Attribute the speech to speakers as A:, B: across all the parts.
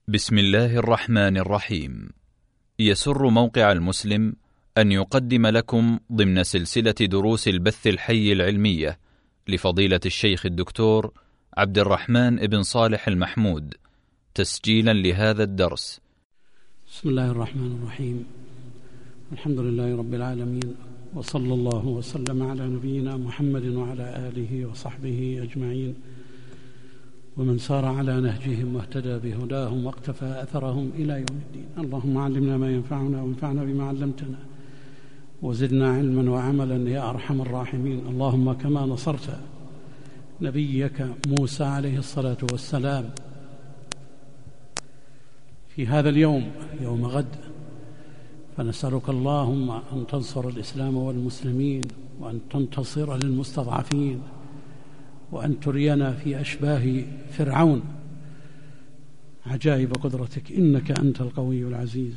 A: بسم الله الرحمن الرحيم. يسر موقع المسلم أن يقدم لكم ضمن سلسلة دروس البث الحي العلمية لفضيلة الشيخ الدكتور عبد الرحمن بن صالح المحمود تسجيلا لهذا الدرس.
B: بسم الله الرحمن الرحيم. الحمد لله رب العالمين، وصلى الله وسلم على نبينا محمد وعلى آله وصحبه أجمعين، ومن سار على نهجهم واهتدى بهداهم واقتفى أثرهم إلى يوم الدين. اللهم علمنا ما ينفعنا وانفعنا بما علمتنا وزدنا علما وعملا يا أرحم الراحمين. اللهم كما نصرت نبيك موسى عليه الصلاة والسلام في هذا اليوم، يوم غد، فنسألك اللهم أن تنصر الإسلام والمسلمين، وأن تنتصر للمستضعفين، وأن ترينا في أشباه فرعون عجائب قدرتك، إنك أنت القوي العزيز.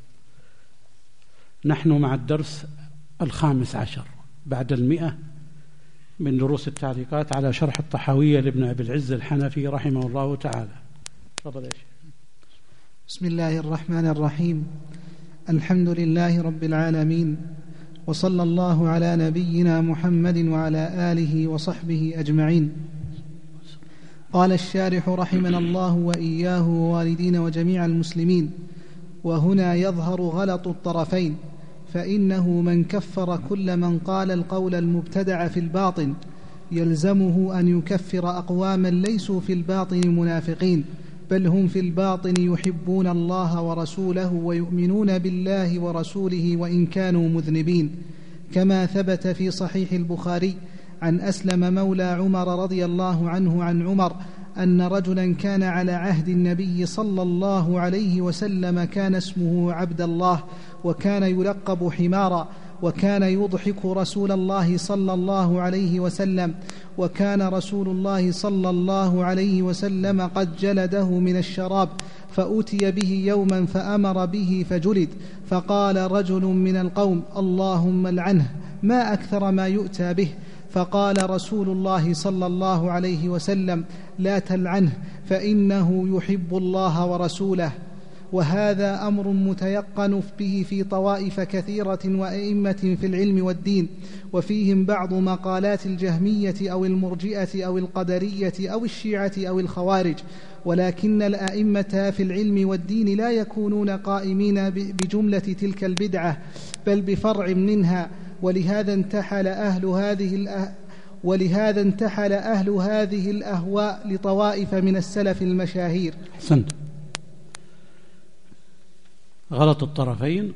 B: نحن مع الدرس 15 بعد 100 من دروس التعليقات على شرح الطحاوية لابن أبي العز الحنفي رحمه الله تعالى. تفضل يا شيخ.
C: بسم الله الرحمن الرحيم. الحمد لله رب العالمين، وصلى الله على نبينا محمد وعلى آله وصحبه أجمعين. قال الشارح رحمنا الله وإياه ووالدين وجميع المسلمين: وهنا يظهر غلط الطرفين، فإنه من كفر كل من قال القول المبتدع في الباطن يلزمه أن يكفر أقواما ليسوا في الباطن منافقين، بل هم في الباطن يحبون الله ورسوله ويؤمنون بالله ورسوله وإن كانوا مذنبين، كما ثبت في صحيح البخاري عن أسلم مولى عمر رضي الله عنه عن عمر أن رجلا كان على عهد النبي صلى الله عليه وسلم كان اسمه عبد الله، وكان يلقب حمارا، وكان يضحك رسول الله صلى الله عليه وسلم، وكان رسول الله صلى الله عليه وسلم قد جلده من الشراب، فأتي به يوما فأمر به فجلد، فقال رجل من القوم: اللهم لعنه، ما أكثر ما يؤتى به. فقال رسول الله صلى الله عليه وسلم: لا تلعنه، فإنه يحب الله ورسوله. وهذا أمر متيقن به في طوائف كثيرة وأئمة في العلم والدين، وفيهم بعض مقالات الجهمية أو المرجئة أو القدرية أو الشيعة أو الخوارج، ولكن الأئمة في العلم والدين لا يكونون قائمين بجملة تلك البدعة، بل بفرع منها، ولهذا انتحل أهل هذه الأهواء لطوائف من السلف المشاهير.
B: أحسنت. غلط الطرفين،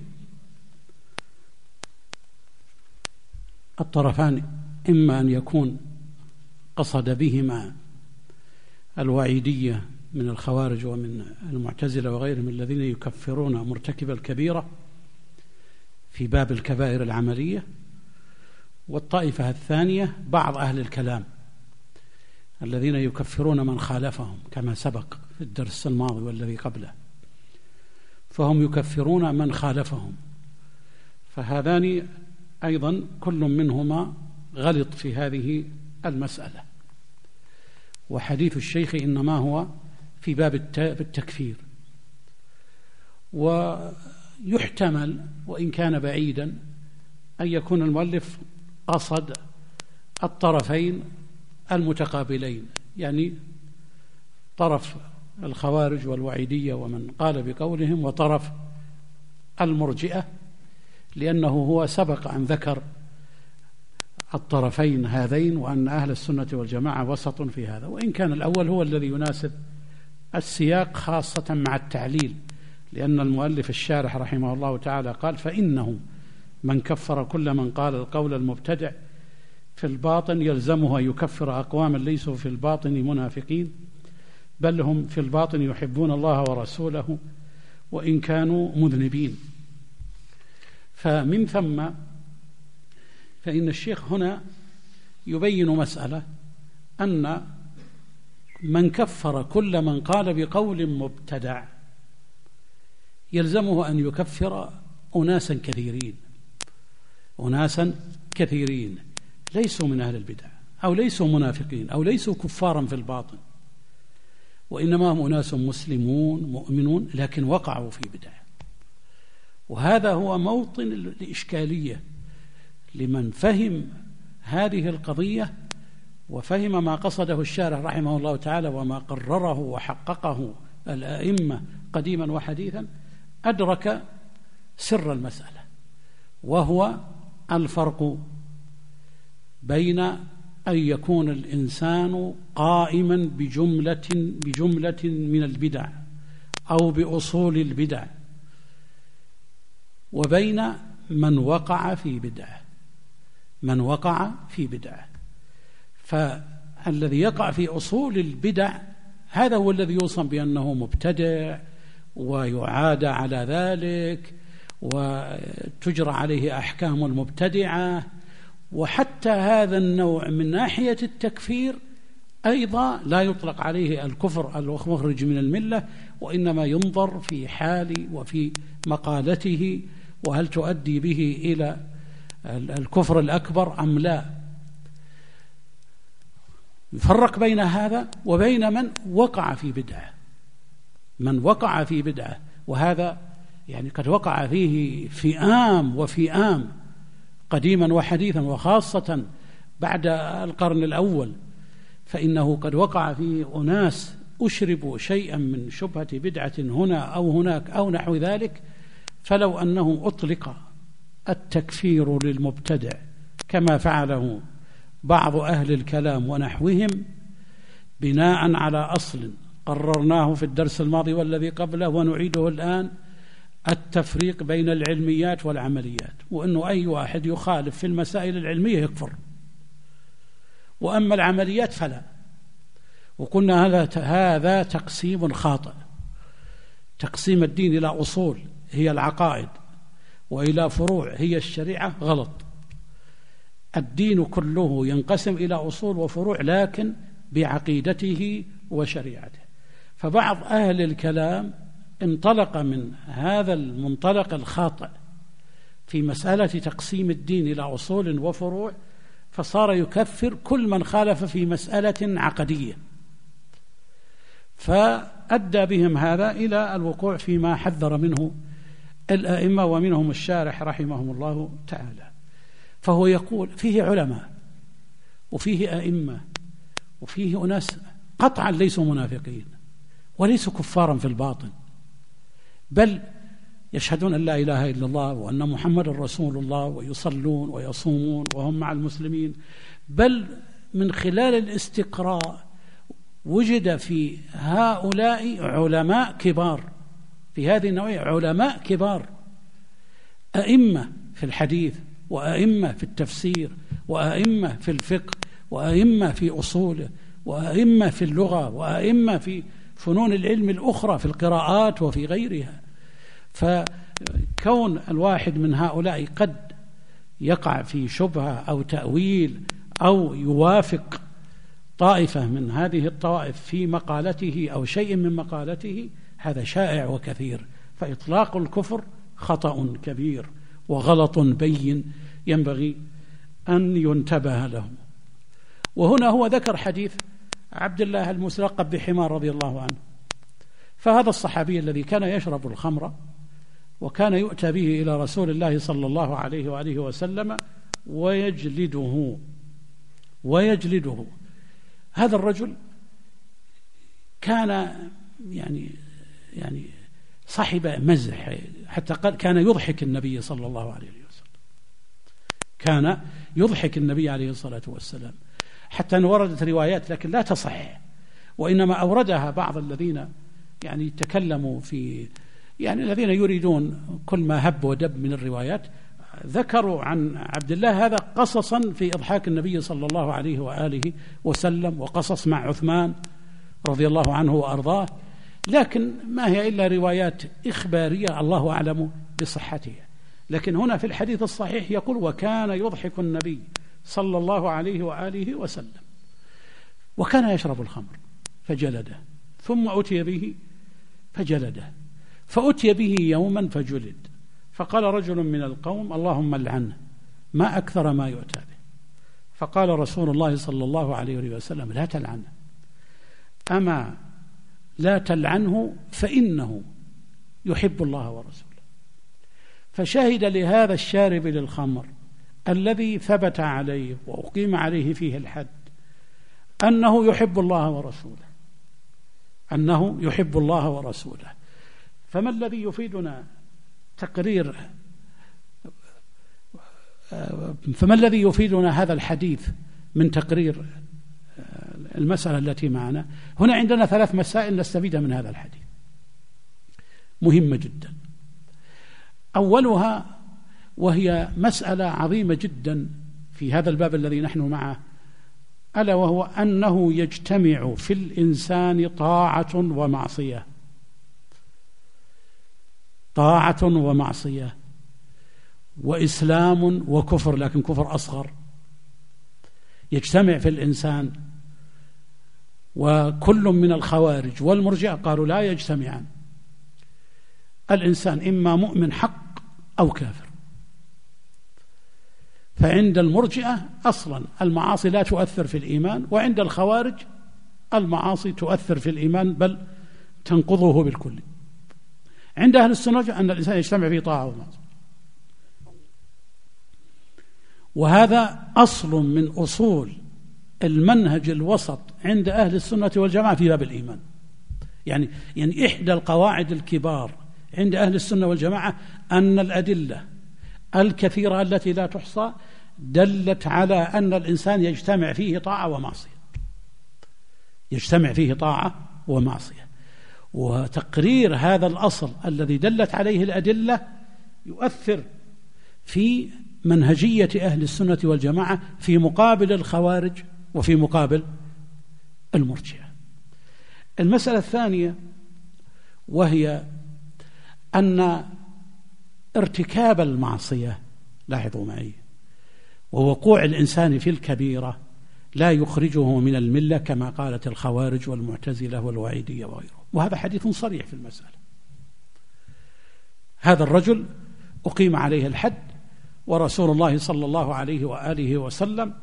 B: الطرفان إما أن يكون قصد بهما الوعيدية من الخوارج ومن المعتزلة وغيرهم الذين يكفرون مرتكب الكبيرة في باب الكبائر العملية، والطائفة الثانية بعض أهل الكلام الذين يكفرون من خالفهم كما سبق في الدرس الماضي والذي قبله، فهم يكفرون من خالفهم، فهذان أيضا كل منهما غلط في هذه المسألة. وحديث الشيخ إنما هو في باب التكفير، ويحتمل وإن كان بعيدا أن يكون المؤلف قصد الطرفين المتقابلين، يعني طرف الخوارج والوعيدية ومن قال بقولهم، وطرف المرجئة، لأنه هو سبق أن ذكر الطرفين هذين، وأن أهل السنة والجماعة وسط في هذا، وإن كان الأول هو الذي يناسب السياق خاصة مع التعليل، لأن المؤلف الشارح رحمه الله تعالى قال: فإنه من كفر كل من قال القول المبتدع في الباطن يلزمه أن يكفر أقواما ليسوا في الباطن منافقين، بل هم في الباطن يحبون الله ورسوله وإن كانوا مذنبين. فمن ثم فإن الشيخ هنا يبين مسألة، أن من كفر كل من قال بقول مبتدع يلزمه أن يكفر أناسا كثيرين ليسوا من أهل البدع أو ليسوا منافقين أو ليسوا كفارا في الباطن، وإنما هم أناس مسلمون مؤمنون لكن وقعوا في بدعة. وهذا هو موطن الإشكالية لمن فهم هذه القضية وفهم ما قصده الشارح رحمه الله تعالى وما قرره وحققه الأئمة قديما وحديثا، أدرك سر المسألة، وهو الفرق بين أن يكون الإنسان قائما بجملة من البدع أو بأصول البدع، وبين من وقع في بدعة. فالذي يقع في أصول البدع هذا هو الذي يوصم بأنه مبتدع ويعاد على ذلك وتجرى عليه أحكام المبتدعة. وحتى هذا النوع من ناحية التكفير أيضا لا يطلق عليه الكفر المخرج من الملة، وإنما ينظر في حال وفي مقالته وهل تؤدي به إلى الكفر الأكبر أم لا. يفرق بين هذا وبين من وقع في بدعة، وهذا يعني قد وقع فيه فئام وفئام قديما وحديثا، وخاصة بعد القرن الأول، فإنه قد وقع فيه أناس أشربوا شيئا من شبهة بدعة هنا أو هناك أو نحو ذلك، فلو أنه أطلق التكفير للمبتدع كما فعله بعض أهل الكلام ونحوهم بناء على أصل قررناه في الدرس الماضي والذي قبله ونعيده الآن، التفريق بين العلميات والعمليات، وأنه أي واحد يخالف في المسائل العلمية يكفر، وأما العمليات فلا. وقلنا هذا تقسيم خاطئ. تقسيم الدين إلى أصول هي العقائد وإلى فروع هي الشريعة غلط. الدين كله ينقسم إلى أصول وفروع لكن بعقيدته وشريعته. فبعض أهل الكلام انطلق من هذا المنطلق الخاطئ في مسألة تقسيم الدين إلى أصول وفروع، فصار يكفر كل من خالف في مسألة عقدية، فأدى بهم هذا إلى الوقوع فيما حذر منه الأئمة ومنهم الشارح رحمهم الله تعالى. فهو يقول فيه علماء وفيه أئمة وفيه أناس قطعا ليسوا منافقين وليسوا كفارا في الباطن، بل يشهدون أن لا إله إلا الله وأن محمد رسول الله ويصلون ويصومون وهم مع المسلمين. بل من خلال الاستقراء وجد في هؤلاء علماء كبار، في هذه النوعية علماء كبار، أئمة في الحديث وأئمة في التفسير وأئمة في الفقه وأئمة في أصوله وأئمة في اللغة وأئمة في فنون العلم الأخرى في القراءات وفي غيرها. فكون الواحد من هؤلاء قد يقع في شبهة أو تأويل أو يوافق طائفة من هذه الطوائف في مقالته أو شيء من مقالته، هذا شائع وكثير. فإطلاق الكفر خطأ كبير وغلط بين ينبغي أن ينتبه له. وهنا هو ذكر حديث عبد الله المسلقب بحمار رضي الله عنه. فهذا الصحابي الذي كان يشرب الخمر وكان يؤتى به إلى رسول الله صلى الله عليه وآله وسلم ويجلده. هذا الرجل كان يعني صاحب مزح، حتى قال كان يضحك النبي صلى الله عليه وسلم، كان يضحك النبي عليه الصلاة والسلام، حتى أن وردت روايات لكن لا تصح، وإنما أوردها بعض الذين يعني تكلموا في الذين يريدون كل ما هب ودب من الروايات، ذكروا عن عبد الله هذا قصصا في إضحاك النبي صلى الله عليه وآله وسلم، وقصص مع عثمان رضي الله عنه وأرضاه، لكن ما هي إلا روايات إخبارية الله أعلم بصحتها. لكن هنا في الحديث الصحيح يقول وكان يضحك النبي صلى الله عليه وآله وسلم وكان يشرب الخمر فجلده، ثم أتي به فجلده، فأتي به يوما فجلد، فقال رجل من القوم اللهم لعنه ما أكثر ما يؤتى به. فقال رسول الله صلى الله عليه وسلم لا تلعنه، أما لا تلعنه فإنه يحب الله ورسوله. فشهد لهذا الشارب للخمر الذي ثبت عليه وأقيم عليه فيه الحد أنه يحب الله ورسوله، أنه يحب الله ورسوله. فما الذي يفيدنا تقرير فما الذي يفيدنا هذا الحديث من تقرير المسألة التي معنا؟ هنا عندنا 3 مسائل نستفيدها من هذا الحديث مهمة جدا. أولها وهي مسألة عظيمة جدا في هذا الباب الذي نحن معه، ألا وهو أنه يجتمع في الإنسان طاعة ومعصية، طاعة ومعصية، وإسلام وكفر، لكن كفر أصغر يجتمع في الإنسان. وكل من الخوارج والمرجئة قالوا لا يجتمعان، الإنسان إما مؤمن حق أو كافر. فعند المرجئة أصلا المعاصي لا تؤثر في الإيمان، وعند الخوارج المعاصي تؤثر في الإيمان بل تنقضه بالكل. عند أهل السنة أن الإنسان يجتمع في طاعة ومعصية، وهذا أصل من أصول المنهج الوسط عند أهل السنة والجماعة في باب الإيمان. يعني إحدى القواعد الكبار عند أهل السنة والجماعة أن الأدلة الكثيرة التي لا تحصى دلت على أن الإنسان يجتمع فيه طاعة ومعصية، يجتمع فيه طاعة ومعصية. وتقرير هذا الأصل الذي دلت عليه الأدلة يؤثر في منهجية أهل السنة والجماعة في مقابل الخوارج وفي مقابل المرجئة. المسألة الثانية وهي أن ارتكاب المعصية، لاحظوا معي، ووقوع الإنسان في الكبيرة لا يخرجه من الملة كما قالت الخوارج والمعتزلة والوعيدية وغيره. وهذا حديث صريح في المسألة. هذا الرجل أقيم عليه الحد، ورسول الله صلى الله عليه وآله وسلم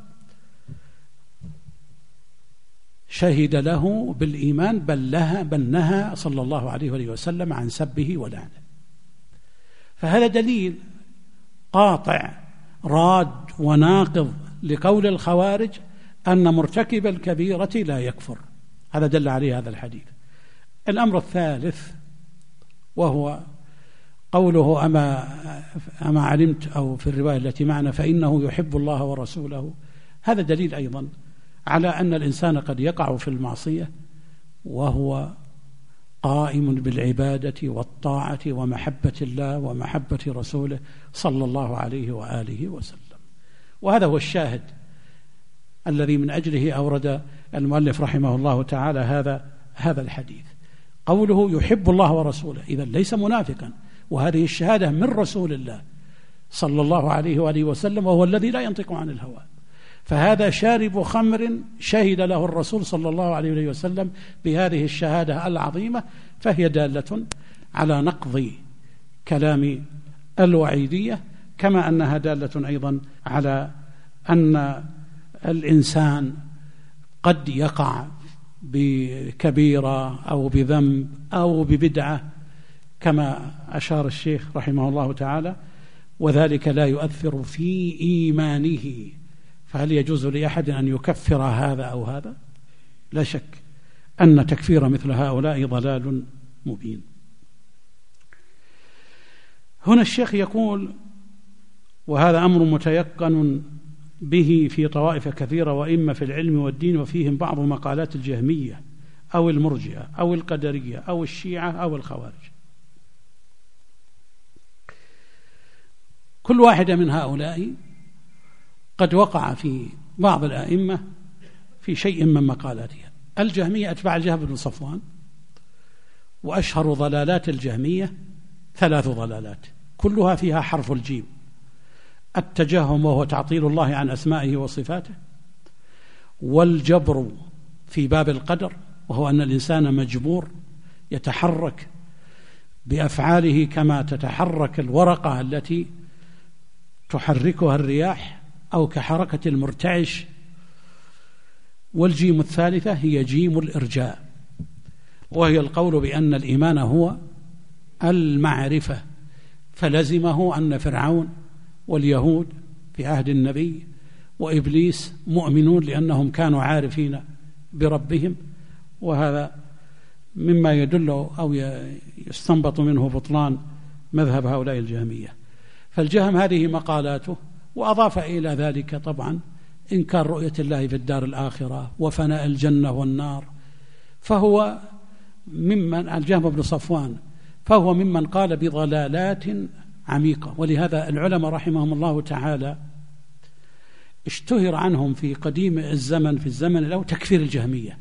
B: شهد له بالإيمان بل نهى صلى الله عليه وآله وسلم عن سبه ولعنه. فهذا دليل قاطع راد وناقض لقول الخوارج أن مرتكب الكبيرة لا يكفر. هذا دل عليه هذا الحديث. الأمر الثالث وهو قوله أما علمت، أو في الرواية التي معنا فإنه يحب الله ورسوله. هذا دليل أيضا على أن الإنسان قد يقع في المعصية وهو قائم بالعبادة والطاعة ومحبة الله ومحبة رسوله صلى الله عليه وآله وسلم. وهذا هو الشاهد الذي من أجله أورد المؤلف رحمه الله تعالى هذا الحديث. قوله يحب الله ورسوله إذن ليس منافقا، وهذه الشهادة من رسول الله صلى الله عليه وآله وسلم، وهو الذي لا ينطق عن الهوى. فهذا شارب خمر شهد له الرسول صلى الله عليه وآله وسلم بهذه الشهادة العظيمة، فهي دالة على نقض كلام الوعيدية، كما أنها دالة أيضا على أن الإنسان قد يقع بكبيرة أو بذنب أو ببدعة كما أشار الشيخ رحمه الله تعالى، وذلك لا يؤثر في إيمانه. فهل يجوز لأحد أن يكفر هذا أو هذا؟ لا شك أن تكفير مثل هؤلاء ضلال مبين. هنا الشيخ يقول: وهذا أمر متيقن به في طوائف كثيرة وإما في العلم والدين، وفيهم بعض مقالات الجهمية أو المرجئة أو القدرية أو الشيعة أو الخوارج. كل واحدة من هؤلاء قد وقع في بعض الأئمة في شيء من مقالاتها. الجهمية أتباع الجهم بن صفوان، وأشهر ضلالات الجهمية 3 ضلالات كلها فيها حرف الجيم: التجهم وهو تعطيل الله عن أسمائه وصفاته، والجبر في باب القدر وهو أن الإنسان مجبور يتحرك بأفعاله كما تتحرك الورقة التي تحركها الرياح أو كحركة المرتعش. والجيم الثالثة هي جيم الإرجاء، وهي القول بأن الإيمان هو المعرفة، فلزمه أن فرعون واليهود في عهد النبي وإبليس مؤمنون لأنهم كانوا عارفين بربهم، وهذا مما يدل أو يستنبط منه بطلان مذهب هؤلاء الجهمية. فالجهم هذه مقالاته، وأضاف إلى ذلك طبعا إنكار رؤية الله في الدار الآخرة وفناء الجنة والنار، فهو ممن الجهم بن صفوان فهو ممن قال بضلالات عميقة. ولهذا العلماء رحمهم الله تعالى اشتهر عنهم في قديم الزمن في الزمن الأول تكفير الجهمية،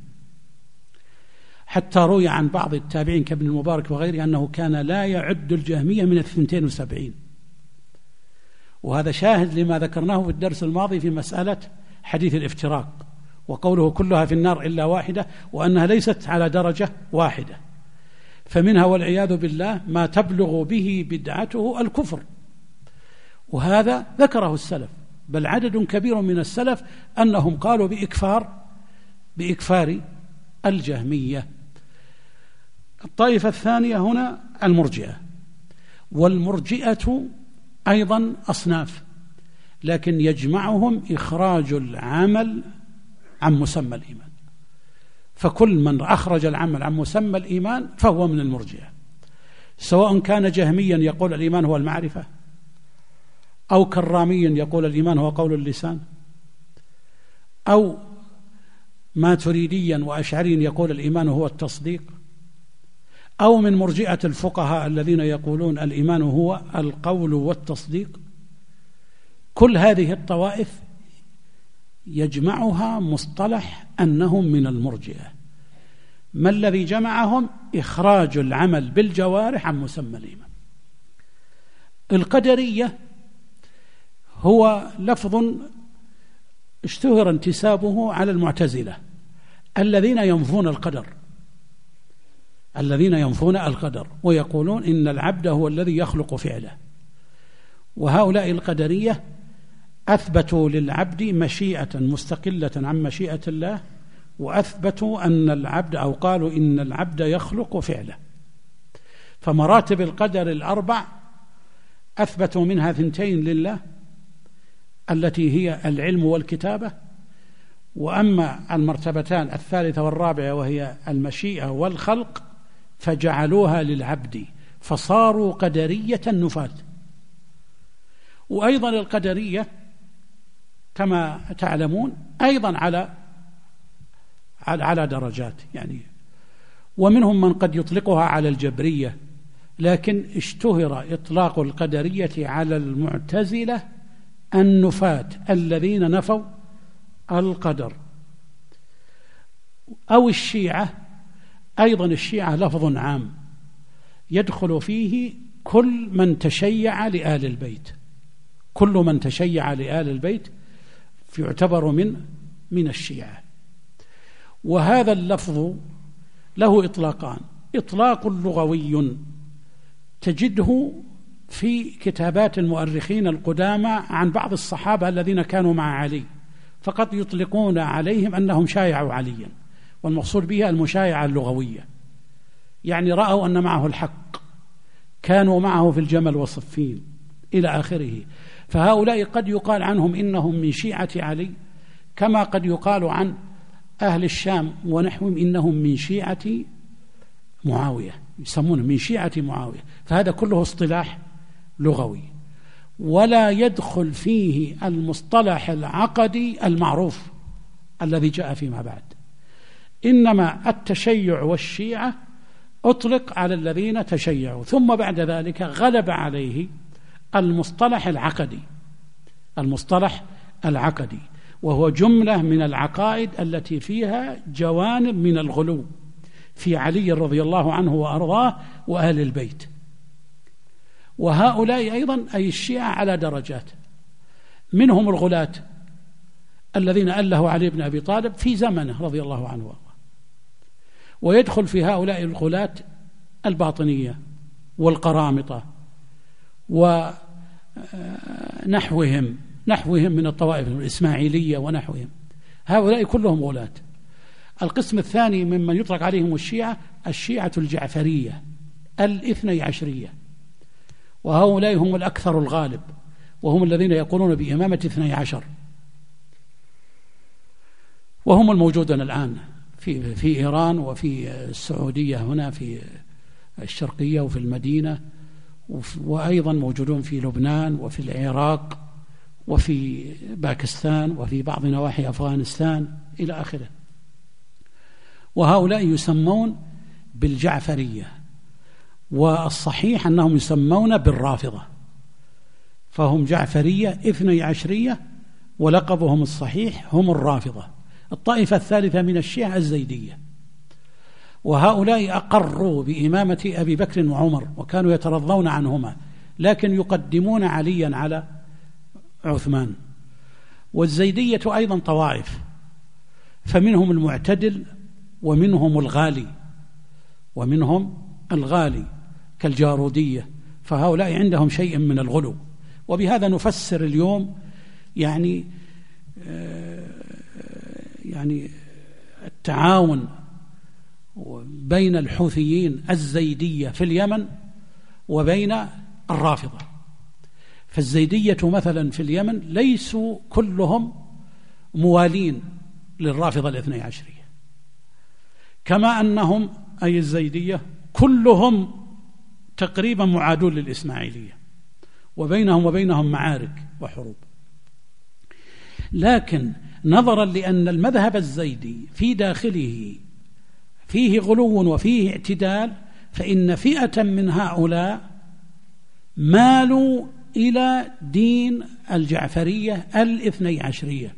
B: حتى روي عن بعض التابعين كابن المبارك وغيره أنه كان لا يعد الجهمية من 72. وهذا شاهد لما ذكرناه في الدرس الماضي في مسألة حديث الافتراق وقوله كلها في النار إلا واحدة، وأنها ليست على درجة واحدة، فمنها والعياذ بالله ما تبلغ به بدعته الكفر، وهذا ذكره السلف، بل عدد كبير من السلف أنهم قالوا بإكفار الجهمية. الطائفة الثانية هنا المرجئة، والمرجئة أيضا أصناف، لكن يجمعهم إخراج العمل عن مسمى الإيمان، فكل من أخرج العمل عن مسمى الإيمان فهو من المرجئة، سواء كان جهميا يقول الإيمان هو المعرفة، أو كراميا يقول الإيمان هو قول اللسان، أو ماتريديا وأشعريا يقول الإيمان هو التصديق، أو من مرجئة الفقهاء الذين يقولون الإيمان هو القول والتصديق. كل هذه الطوائف يجمعها مصطلح أنهم من المرجئة. ما الذي جمعهم؟ إخراج العمل بالجوارح عن مسمى الإيمان. القدرية هو لفظ اشتهر انتسابه على المعتزلة الذين ينفون القدر ويقولون إن العبد هو الذي يخلق فعله. وهؤلاء القدرية أثبتوا للعبد مشيئة مستقلة عن مشيئة الله، وأثبتوا أن العبد أو قالوا إن العبد يخلق فعله. فمراتب القدر الأربع أثبتوا منها 2 لله التي هي العلم والكتابة، وأما المرتبتان الثالثة والرابعة وهي المشيئة والخلق فجعلوها للعبد، فصاروا قدرية نفاة. وأيضا القدرية كما تعلمون أيضا على درجات، يعني ومنهم من قد يطلقها على الجبرية، لكن اشتهر إطلاق القدرية على المعتزلة النفاة الذين نفوا القدر. أو الشيعة، أيضا الشيعة لفظ عام يدخل فيه كل من تشيع لآل البيت، كل من تشيع لآل البيت يعتبر من الشيعة. وهذا اللفظ له إطلاقان: إطلاق لغوي تجده في كتابات المؤرخين القدامى عن بعض الصحابة الذين كانوا مع علي، فقد يطلقون عليهم أنهم شايعوا عليا، والمقصود بها المشايعة اللغوية، يعني رأوا أن معه الحق، كانوا معه في الجمل وصفين إلى آخره. فهؤلاء قد يقال عنهم إنهم من شيعة علي، كما قد يقال عن أهل الشام ونحوهم إنهم من شيعة معاوية، يسمونه من شيعة معاوية. فهذا كله اصطلاح لغوي، ولا يدخل فيه المصطلح العقدي المعروف الذي جاء فيما بعد. إنما التشيع والشيعة أطلق على الذين تشيعوا، ثم بعد ذلك غلب عليه المصطلح العقدي، وهو جملة من العقائد التي فيها جوانب من الغلو في علي رضي الله عنه وأرضاه وأهل البيت. وهؤلاء أيضا أي الشيعة على درجات، منهم الغلاة الذين أله علي بن أبي طالب في زمنه رضي الله عنه وأرضاه، ويدخل في هؤلاء الغلاة الباطنية والقرامطة ونحوهم من الطوائف الإسماعيلية ونحوهم، هؤلاء كلهم غلاة. القسم الثاني ممن يطلق عليهم الشيعة الجعفرية الاثني عشرية، وهؤلاء هم الأكثر الغالب، وهم الذين يقولون بإمامة 12، وهم الموجودون الآن في إيران وفي السعودية هنا في الشرقية وفي المدينة، وأيضا موجودون في لبنان وفي العراق وفي باكستان وفي بعض نواحي أفغانستان إلى آخره. وهؤلاء يسمون بالجعفرية، والصحيح أنهم يسمون بالرافضة، فهم جعفرية 12 ولقبهم الصحيح هم الرافضة. الطائفة الثالثة من الشيعة الزيدية، وهؤلاء أقروا بإمامة أبي بكر وعمر وكانوا يترضون عنهما، لكن يقدمون عليا على عثمان. والزيدية أيضا طوائف، فمنهم المعتدل ومنهم الغالي كالجارودية، فهؤلاء عندهم شيء من الغلو. وبهذا نفسر اليوم يعني التعاون بين الحوثيين الزيدية في اليمن وبين الرافضة. فالزيدية مثلا في اليمن ليسوا كلهم موالين للرافضة الاثني عشرية، كما أنهم أي الزيدية كلهم تقريبا معادون للإسماعيلية، وبينهم معارك وحروب. لكن نظرا لأن المذهب الزيدي في داخله فيه غلو وفيه اعتدال، فإن فئة من هؤلاء مالوا إلى دين الجعفرية الاثني عشرية،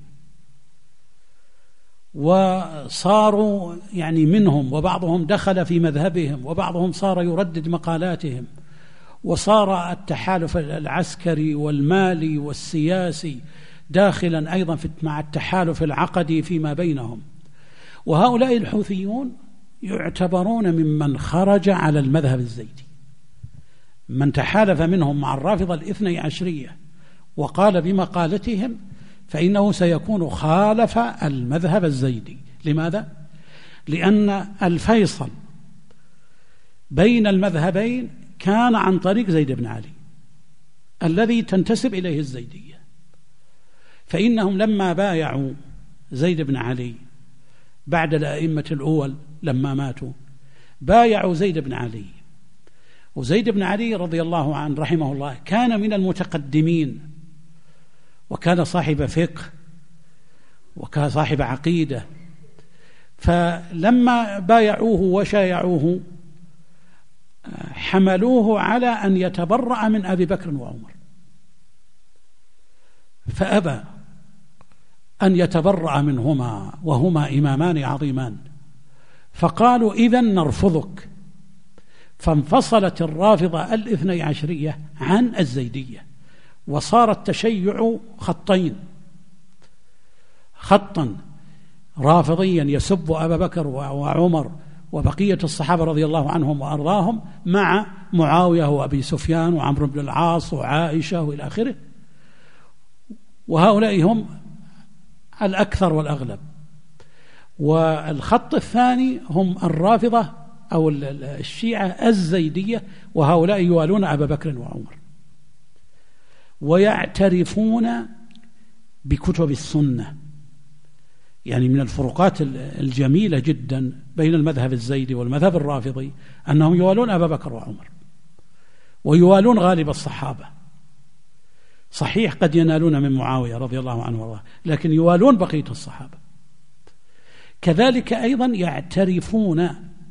B: وصاروا يعني منهم، وبعضهم دخل في مذهبهم، وبعضهم صار يردد مقالاتهم، وصار التحالف العسكري والمالي والسياسي داخلا أيضا مع التحالف العقدي فيما بينهم. وهؤلاء الحوثيون يعتبرون ممن خرج على المذهب الزيدي، من تحالف منهم مع الرافضة الاثني عشرية وقال بمقالتهم فإنه سيكون خالف المذهب الزيدي. لماذا؟ لأن الفيصل بين المذهبين كان عن طريق زيد بن علي الذي تنتسب إليه الزيدية، فإنهم لما بايعوا زيد بن علي بعد الأئمة الأول لما ماتوا بايعوا زيد بن علي، وزيد بن علي رضي الله عنه رحمه الله كان من المتقدمين، وكان صاحب فقه وكان صاحب عقيدة، فلما بايعوه وشايعوه حملوه على أن يتبرأ من أبي بكر وعمر، فأبى أن يتبرأ منهما وهما إمامان عظيمان، فقالوا إذن نرفضك. فانفصلت الرافضة الاثني عشرية عن الزيدية، وصار التشيع خطين، خطا رافضيا يسب أبا بكر وعمر وبقية الصحابة رضي الله عنهم وأرضاهم مع معاوية وأبي سفيان وعمرو بن العاص وعائشة وإلى آخره، وهؤلاء هم الأكثر والأغلب. والخط الثاني هم الرافضة أو الشيعة الزيدية، وهؤلاء يوالون أبا بكر وعمر ويعترفون بكتب السنة. يعني من الفروقات الجميلة جدا بين المذهب الزيدي والمذهب الرافضي أنهم يوالون أبا بكر وعمر ويوالون غالب الصحابة، صحيح قد ينالون من معاوية رضي الله عنه وارضاه، لكن يوالون بقية الصحابة. كذلك أيضا يعترفون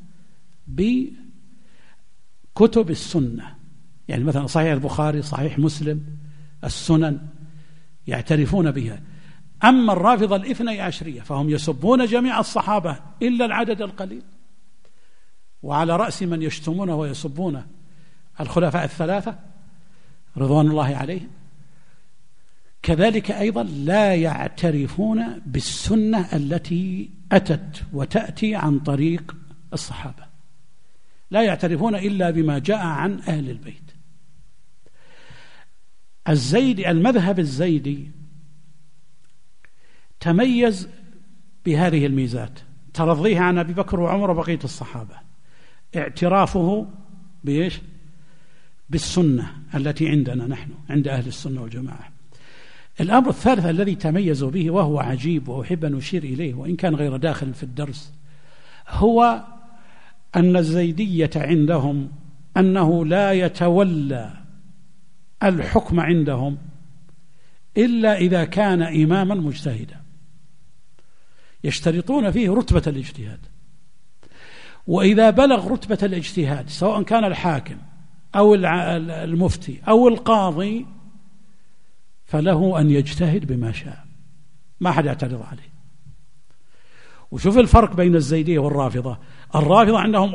B: بكتب السنة، يعني مثلا صحيح البخاري، صحيح مسلم، السنن يعترفون بها. أما الرافضة الاثني عشرية فهم يسبون جميع الصحابة إلا العدد القليل، وعلى رأس من يشتمونه ويسبونه الخلفاء الثلاثة رضوان الله عليهم. كذلك أيضا لا يعترفون بالسنة التي أتت وتأتي عن طريق الصحابة، لا يعترفون إلا بما جاء عن أهل البيت. الزيدي، المذهب الزيدي تميز بهذه الميزات، ترضيه عن أبي بكر وعمر وبقية الصحابة، اعترافه بإيش؟ بالسنة التي عندنا نحن عند أهل السنة والجماعة. الأمر الثالث الذي تميزوا به وهو عجيب وأحب أن أشير إليه وإن كان غير داخل في الدرس، هو أن الزيدية عندهم أنه لا يتولى الحكم عندهم إلا إذا كان إماما مجتهدا، يشترطون فيه رتبة الاجتهاد، وإذا بلغ رتبة الاجتهاد سواء كان الحاكم أو المفتي أو القاضي فله أن يجتهد بما شاء، ما حد يعترض عليه. وشوف الفرق بين الزيدية والرافضة. الرافضة عندهم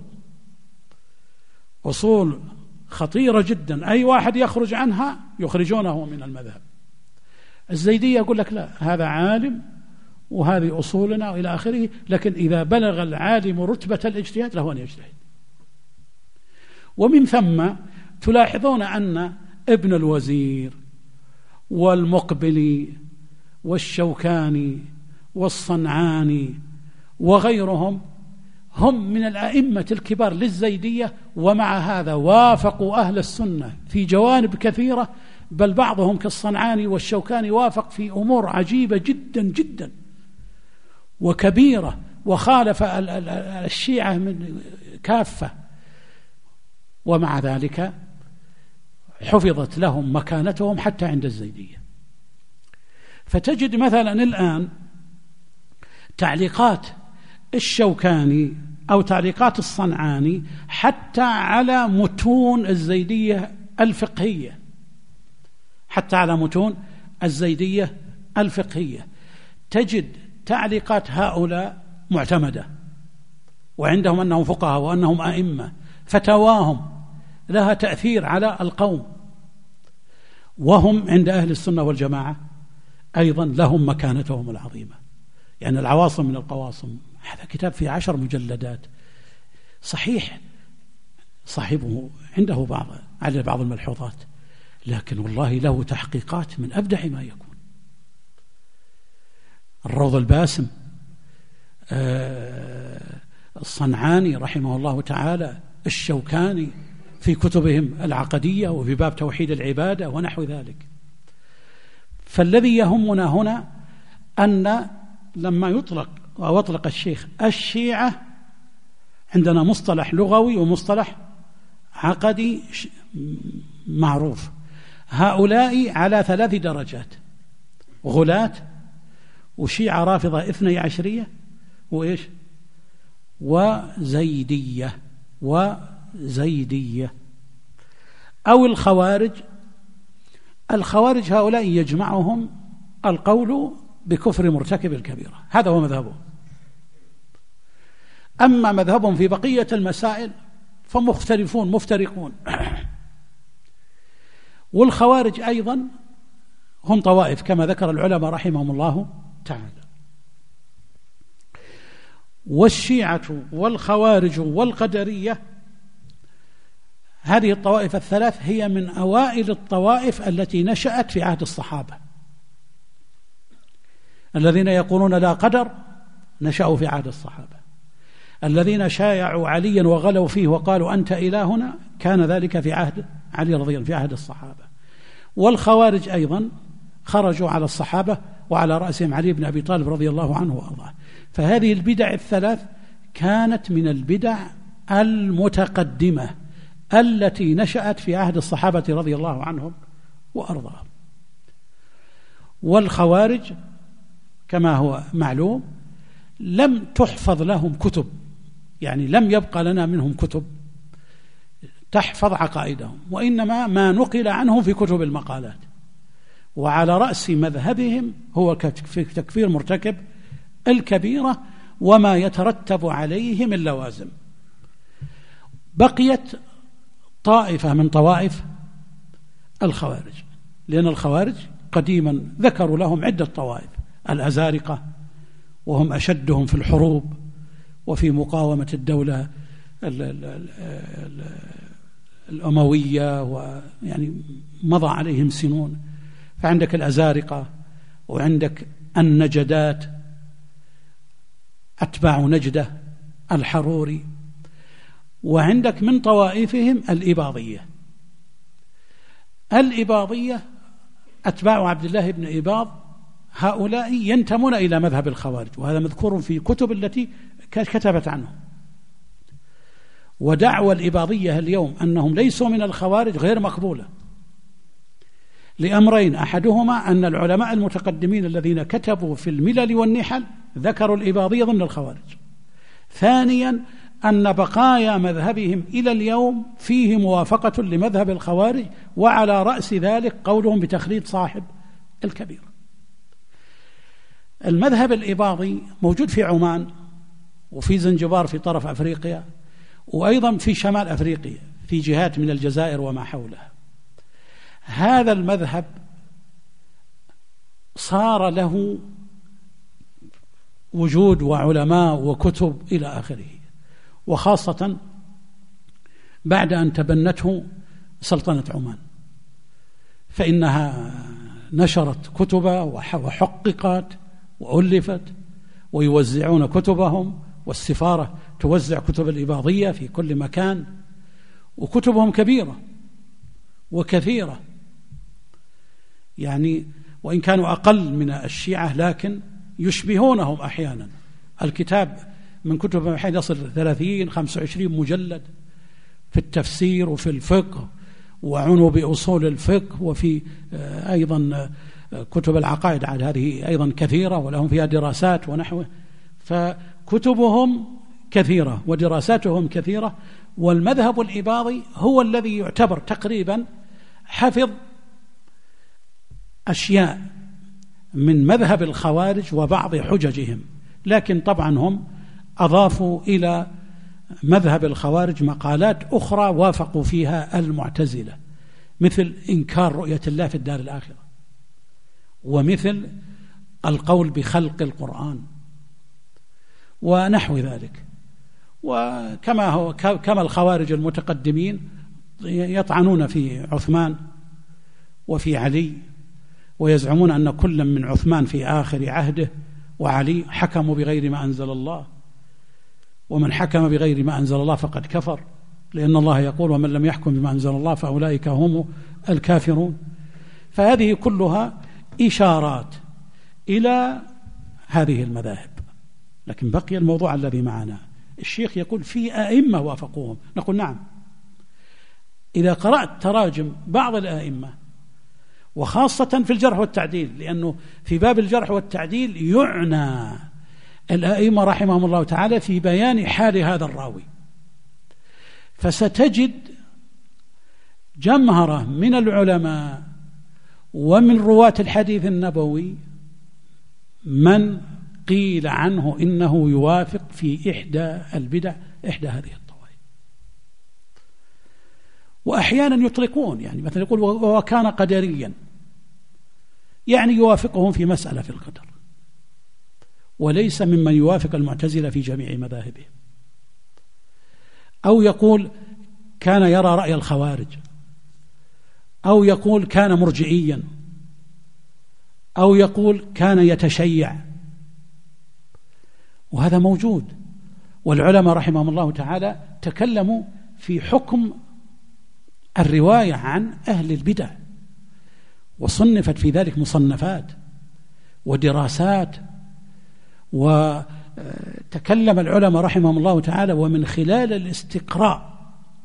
B: أصول خطيرة جدا، أي واحد يخرج عنها يخرجونه من المذهب. الزيدية يقول لك لا، هذا عالم وهذه أصولنا وإلى آخره، لكن إذا بلغ العالم رتبة الاجتهاد له أن يجتهد. ومن ثم تلاحظون أن ابن الوزير والمقبلي والشوكاني والصنعاني وغيرهم هم من الأئمة الكبار للزيدية، ومع هذا وافقوا أهل السنة في جوانب كثيرة، بل بعضهم كالصنعاني والشوكاني وافق في أمور عجيبة جدا جدا وكبيرة، وخالف الشيعة من كافة، ومع ذلك حفظت لهم مكانتهم حتى عند الزيدية. فتجد مثلا الآن تعليقات الشوكاني أو تعليقات الصنعاني حتى على متون الزيدية الفقهية، حتى على متون الزيدية الفقهية تجد تعليقات هؤلاء معتمدة، وعندهم أنهم فقهاء وأنهم أئمة، فتواهم لها تأثير على القوم، وهم عند أهل السنة والجماعة أيضا لهم مكانتهم العظيمة. يعني العواصم من القواصم، هذا كتاب فيه 10 مجلدات، صحيح صاحبه عنده بعض الملحوظات، لكن والله له تحقيقات من أبدع ما يكون. الروض الباسم، الصنعاني رحمه الله تعالى، الشوكاني في كتبهم العقدية وفي باب توحيد العبادة ونحو ذلك. فالذي يهمنا هنا أن لما يطلق أو أطلق الشيخ الشيعة، عندنا مصطلح لغوي ومصطلح عقدي معروف. هؤلاء على 3 درجات: غلاة، وشيعة رافضة 12 وإيش، وزيدية أو الخوارج. الخوارج هؤلاء يجمعهم القول بكفر مرتكب الكبيرة، هذا هو مذهبهم. أما مذهبهم في بقية المسائل فمختلفون مفترقون. والخوارج أيضا هم طوائف كما ذكر العلماء رحمهم الله تعالى. والشيعة والخوارج والقدرية، هذه الطوائف الثلاث هي من أوائل الطوائف التي نشأت في عهد الصحابة. الذين يقولون لا قدر نشأوا في عهد الصحابة، الذين شايعوا عليا وغلوا فيه وقالوا أنت إلهنا كان ذلك في عهد علي رضي الله عنه، في عهد الصحابة. والخوارج أيضا خرجوا على الصحابة وعلى رأسهم علي بن أبي طالب رضي الله عنه وأرضاه. فهذه البدع الثلاث كانت من البدع المتقدمة التي نشأت في عهد الصحابة رضي الله عنهم وأرضاهم. والخوارج كما هو معلوم لم تحفظ لهم كتب، يعني لم يبقى لنا منهم كتب تحفظ عقائدهم، وإنما ما نقل عنهم في كتب المقالات. وعلى رأس مذهبهم هو تكفير مرتكب الكبيرة وما يترتب عليه من لوازم. بقيت طائفة من طوائف الخوارج، لأن الخوارج قديما ذكروا لهم عدة طوائف: الأزارقة، وهم أشدهم في الحروب وفي مقاومة الدولة الأموية، ويعني مضى عليهم سنون. فعندك الأزارقة، وعندك النجدات، أتباع نجدة، الحروري، وعندك من طوائفهم الإباضية. الإباضية أتباع عبد الله بن إباض، هؤلاء ينتمون إلى مذهب الخوارج، وهذا مذكور في كتب التي كتبت عنهم. ودعوى الإباضية اليوم أنهم ليسوا من الخوارج غير مقبولة لأمرين: أحدهما أن العلماء المتقدمين الذين كتبوا في الملل والنحل ذكروا الإباضية ضمن الخوارج. ثانيا أن بقايا مذهبهم إلى اليوم فيه موافقة لمذهب الخوارج، وعلى رأس ذلك قولهم بتخليد صاحب الكبير. المذهب الإباضي موجود في عمان وفي زنجبار في طرف أفريقيا، وأيضا في شمال أفريقيا في جهات من الجزائر وما حولها. هذا المذهب صار له وجود وعلماء وكتب إلى آخره، وخاصة بعد أن تبنته سلطنة عمان، فإنها نشرت كتبها وحققت وألفت، ويوزعون كتبهم، والسفارة توزع كتب الإباضية في كل مكان، وكتبهم كبيرة وكثيرة، يعني وإن كانوا أقل من الشيعة لكن يشبهونهم أحيانا. الكتاب من كتبهم أحيانا يصل 30-25 مجلد في التفسير وفي الفقه، وعنوا بأصول الفقه، وفي أيضا كتب العقائد هذه أيضا كثيرة ولهم فيها دراسات ونحوه. فكتبهم كثيرة ودراساتهم كثيرة، والمذهب الإباضي هو الذي يعتبر تقريبا حفظ أشياء من مذهب الخوارج وبعض حججهم، لكن طبعا هم أضافوا إلى مذهب الخوارج مقالات أخرى وافقوا فيها المعتزلة، مثل إنكار رؤية الله في الدار الآخرة، ومثل القول بخلق القرآن ونحو ذلك. كما الخوارج المتقدمين يطعنون في عثمان وفي علي، ويزعمون أن كل من عثمان في آخر عهده وعلي حكموا بغير ما أنزل الله، ومن حكم بغير ما أنزل الله فقد كفر، لأن الله يقول: ومن لم يحكم بما أنزل الله فأولئك هم الكافرون. فهذه كلها إشارات إلى هذه المذاهب. لكن بقي الموضوع الذي معنا. الشيخ يقول في أئمة وافقوهم، نقول نعم. إذا قرأت تراجم بعض الأئمة، وخاصة في الجرح والتعديل، لأنه في باب الجرح والتعديل يعنى الأئمة رحمهم الله تعالى في بيان حال هذا الراوي، فستجد جمهرة من العلماء ومن رواة الحديث النبوي من قيل عنه إنه يوافق في إحدى البدع، إحدى هذه الطوائف. وأحيانا يطلقون، يعني مثلا يقول وكان قدريا، يعني يوافقهم في مسألة في القدر، وليس ممن يوافق المعتزلة في جميع مذاهبهم. أو يقول كان يرى رأي الخوارج، أو يقول كان مرجئيا، أو يقول كان يتشيع، وهذا موجود. والعلماء رحمهم الله تعالى تكلموا في حكم الرواية عن أهل البدع، وصنفت في ذلك مصنفات ودراسات، وتكلم العلماء رحمهم الله تعالى، ومن خلال الاستقراء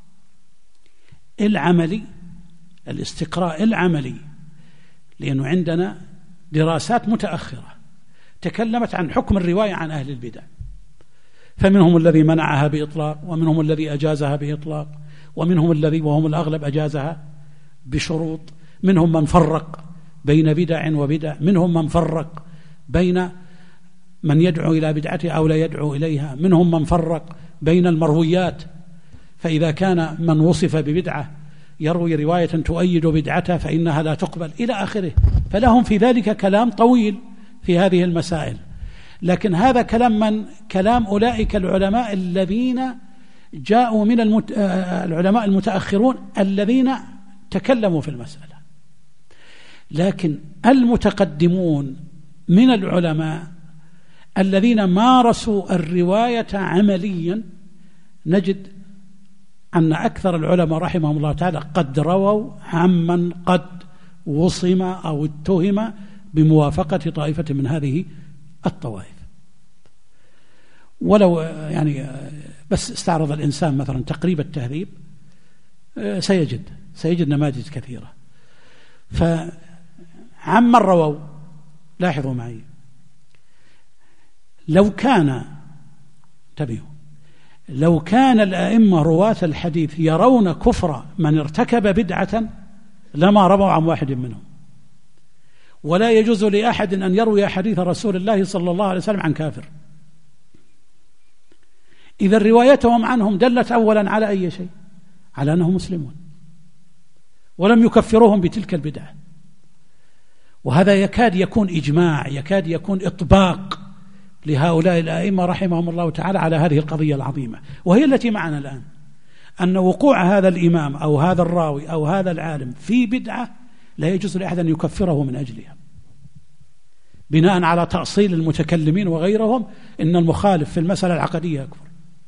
B: العملي، لأنه عندنا دراسات متأخرة تكلمت عن حكم الرواية عن أهل البدع، فمنهم الذي منعها بإطلاق، ومنهم الذي أجازها بإطلاق، ومنهم الذي وهم الأغلب أجازها بشروط، منهم من فرق بين بدع وبدع، منهم من فرق بين من يدعو إلى بدعته أو لا يدعو إليها، منهم من فرق بين المرويات، فإذا كان من وصف ببدعة يروي رواية تؤيد بدعته فإنها لا تقبل إلى آخره. فلهم في ذلك كلام طويل في هذه المسائل، لكن هذا كلام أولئك العلماء الذين جاءوا من العلماء المتأخرون الذين تكلموا في المسألة. لكن المتقدمون من العلماء الذين مارسوا الرواية عمليا نجد أن أكثر العلماء رحمهم الله تعالى قد رووا عمن قد وصم أو اتهم بموافقة طائفة من هذه الطوائف. ولو يعني بس استعرض الإنسان مثلا تقريب التهذيب سيجد نماذج كثيرة. فعمن رووا، لاحظوا معي، لو كان الأئمة رواة الحديث يرون كفر من ارتكب بدعة لما رووا عن واحد منهم، ولا يجوز لأحد أن يروي حديث رسول الله صلى الله عليه وسلم عن كافر. إذا روايتهم عنهم دلت أولا على أي شيء؟ على أنهم مسلمون، ولم يكفروهم بتلك البدعة. وهذا يكاد يكون إجماع، يكاد يكون إطباق لهؤلاء الأئمة رحمهم الله تعالى على هذه القضية العظيمة، وهي التي معنا الآن، أن وقوع هذا الإمام أو هذا الراوي أو هذا العالم في بدعة لا يجوز لأحد أن يكفره من أجلها بناء على تأصيل المتكلمين وغيرهم إن المخالف في المسألة العقدية يكفر،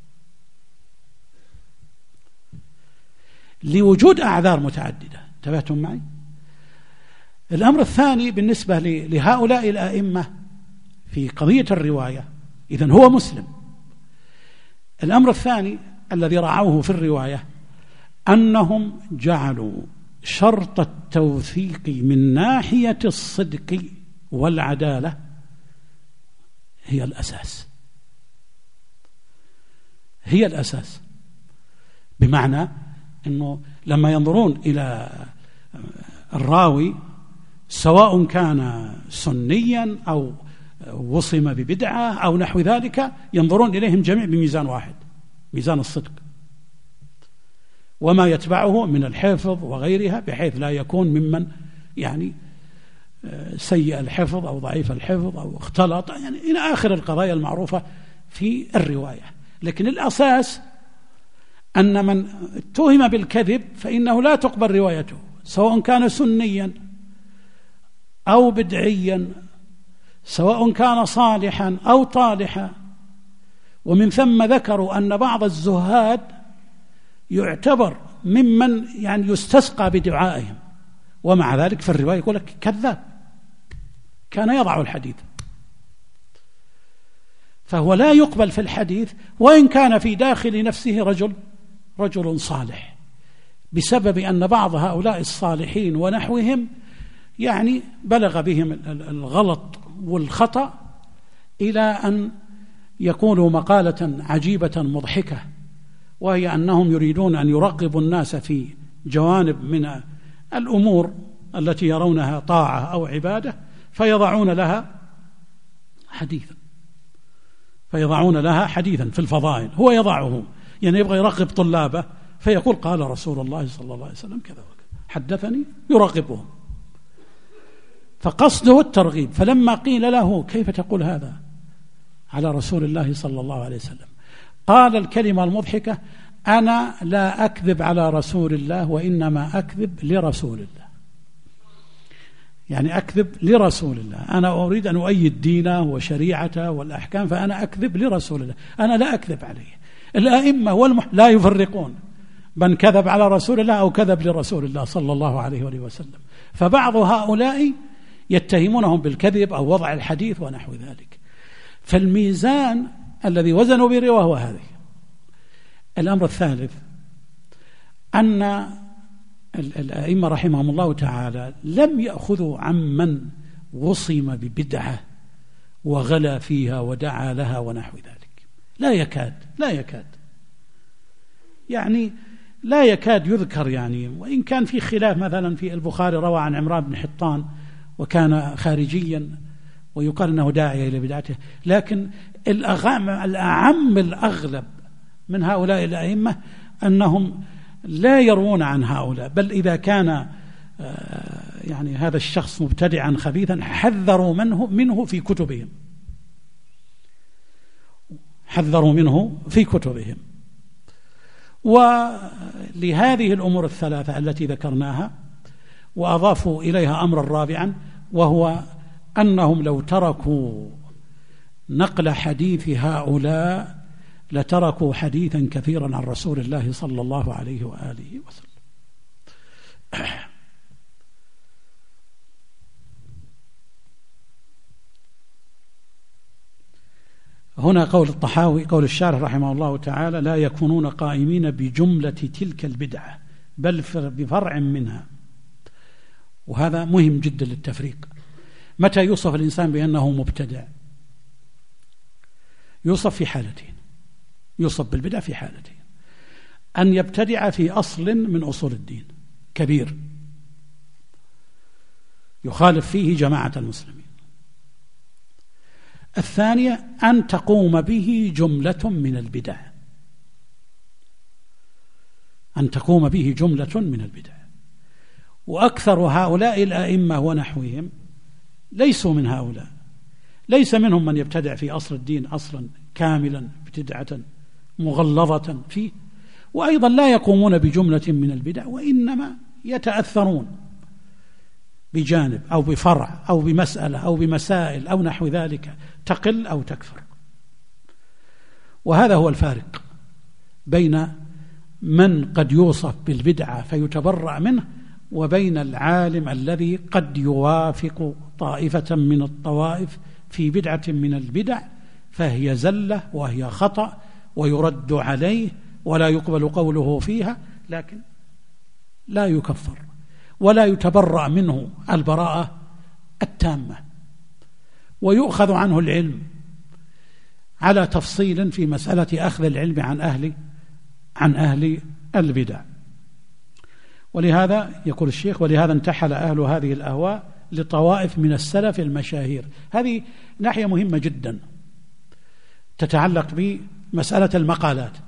B: لوجود أعذار متعددة. انتبهتم معي؟ الأمر الثاني بالنسبة لهؤلاء الأئمة في قضية الرواية، إذن هو مسلم. الأمر الثاني الذي رعوه في الرواية أنهم جعلوا شرط التوثيق من ناحية الصدق والعدالة هي الأساس، بمعنى أنه لما ينظرون إلى الراوي سواء كان سنيا أو وصم ببدعة أو نحو ذلك، ينظرون إليهم جميع بميزان واحد، ميزان الصدق وما يتبعه من الحفظ وغيرها، بحيث لا يكون ممن يعني سيء الحفظ أو ضعيف الحفظ أو اختلط، يعني إلى آخر القضايا المعروفة في الرواية. لكن الأساس أن من اتهم بالكذب فإنه لا تقبل روايته، سواء كان سنيا أو بدعيا، سواء كان صالحا أو طالحا. ومن ثم ذكروا أن بعض الزهاد يعتبر ممن يعني يستسقى بدعائهم، ومع ذلك في الرواية يقول لك كذاب كان يضع الحديث، فهو لا يقبل في الحديث وإن كان في داخل نفسه رجل صالح، بسبب أن بعض هؤلاء الصالحين ونحوهم يعني بلغ بهم الغلط والخطأ إلى أن يقولوا مقالة عجيبة مضحكة، وهي أنهم يريدون أن يرغبوا الناس في جوانب من الأمور التي يرونها طاعة أو عبادة، فيضعون لها حديثا في الفضائل، هو يضعه، يعني يبغى يرغب طلابه فيقول قال رسول الله صلى الله عليه وسلم كذا وكذا، حدثني، يرغبهم، فقصده الترغيب. فلما قيل له كيف تقول هذا على رسول الله صلى الله عليه وسلم، قال الكلمة المضحكة: أنا لا أكذب على رسول الله وإنما أكذب لرسول الله. يعني أكذب لرسول الله، أنا أريد أن أؤيد دينه وشريعته والأحكام، فأنا أكذب لرسول الله، أنا لا أكذب عليه. الأئمة لا يفرقون من كذب على رسول الله أو كذب لرسول الله صلى الله عليه وسلم. فبعض هؤلاء يتهمونهم بالكذب أو وضع الحديث ونحو ذلك. فالميزان الذي وزنوا به هو هذه. الأمر الثالث أن الأئمة رحمهم الله تعالى لم يأخذوا عمن وصم ببدعة وغلا فيها ودعا لها ونحو ذلك، لا يكاد يعني لا يكاد يذكر، يعني وإن كان في خلاف. مثلا في البخاري روى عن عمران بن حطان وكان خارجيا ويقال أنه داعية إلى بدعته، لكن الأعم الأغلب من هؤلاء الأئمة أنهم لا يروون عن هؤلاء، بل إذا كان يعني هذا الشخص مبتدعا خبيثا حذروا منه في كتبهم. ولهذه الأمور الثلاثة التي ذكرناها وأضافوا إليها أمرا رابعا، وهو أنهم لو تركوا نقل حديث هؤلاء لتركوا حديثا كثيرا عن رسول الله صلى الله عليه وآله وسلم. هنا قول الطحاوي قول الشارح رحمه الله تعالى: لا يكونون قائمين بجملة تلك البدعة بل بفرع منها. وهذا مهم جدا للتفريق. متى يوصف الإنسان بأنه مبتدع؟ يوصف في حالتين، يوصف بالبدع في حالتين: أن يبتدع في أصل من أصول الدين كبير يخالف فيه جماعة المسلمين. الثانية أن تقوم به جملة من البدع، أن تقوم به جملة من البدع. وأكثر هؤلاء الأئمة ونحوهم ليسوا من هؤلاء، ليس منهم من يبتدع في أصل الدين أصلا كاملا بدعة مغلظة فيه، وأيضا لا يقومون بجملة من البدع، وإنما يتأثرون بجانب أو بفرع أو بمسألة أو بمسائل أو نحو ذلك تقل أو تكثر. وهذا هو الفارق بين من قد يوصف بالبدعة فيتبرأ منه وبين العالم الذي قد يوافق طائفة من الطوائف في بدعة من البدع فهي زلة وهي خطأ ويرد عليه ولا يقبل قوله فيها، لكن لا يكفر ولا يتبرأ منه البراءة التامة، ويؤخذ عنه العلم على تفصيل في مسألة أخذ العلم عن أهل البدع. ولهذا يقول الشيخ: ولهذا انتحل أهل هذه الأهواء لطوائف من السلف المشاهير. هذه ناحية مهمة جدا تتعلق بمسألة المقالات،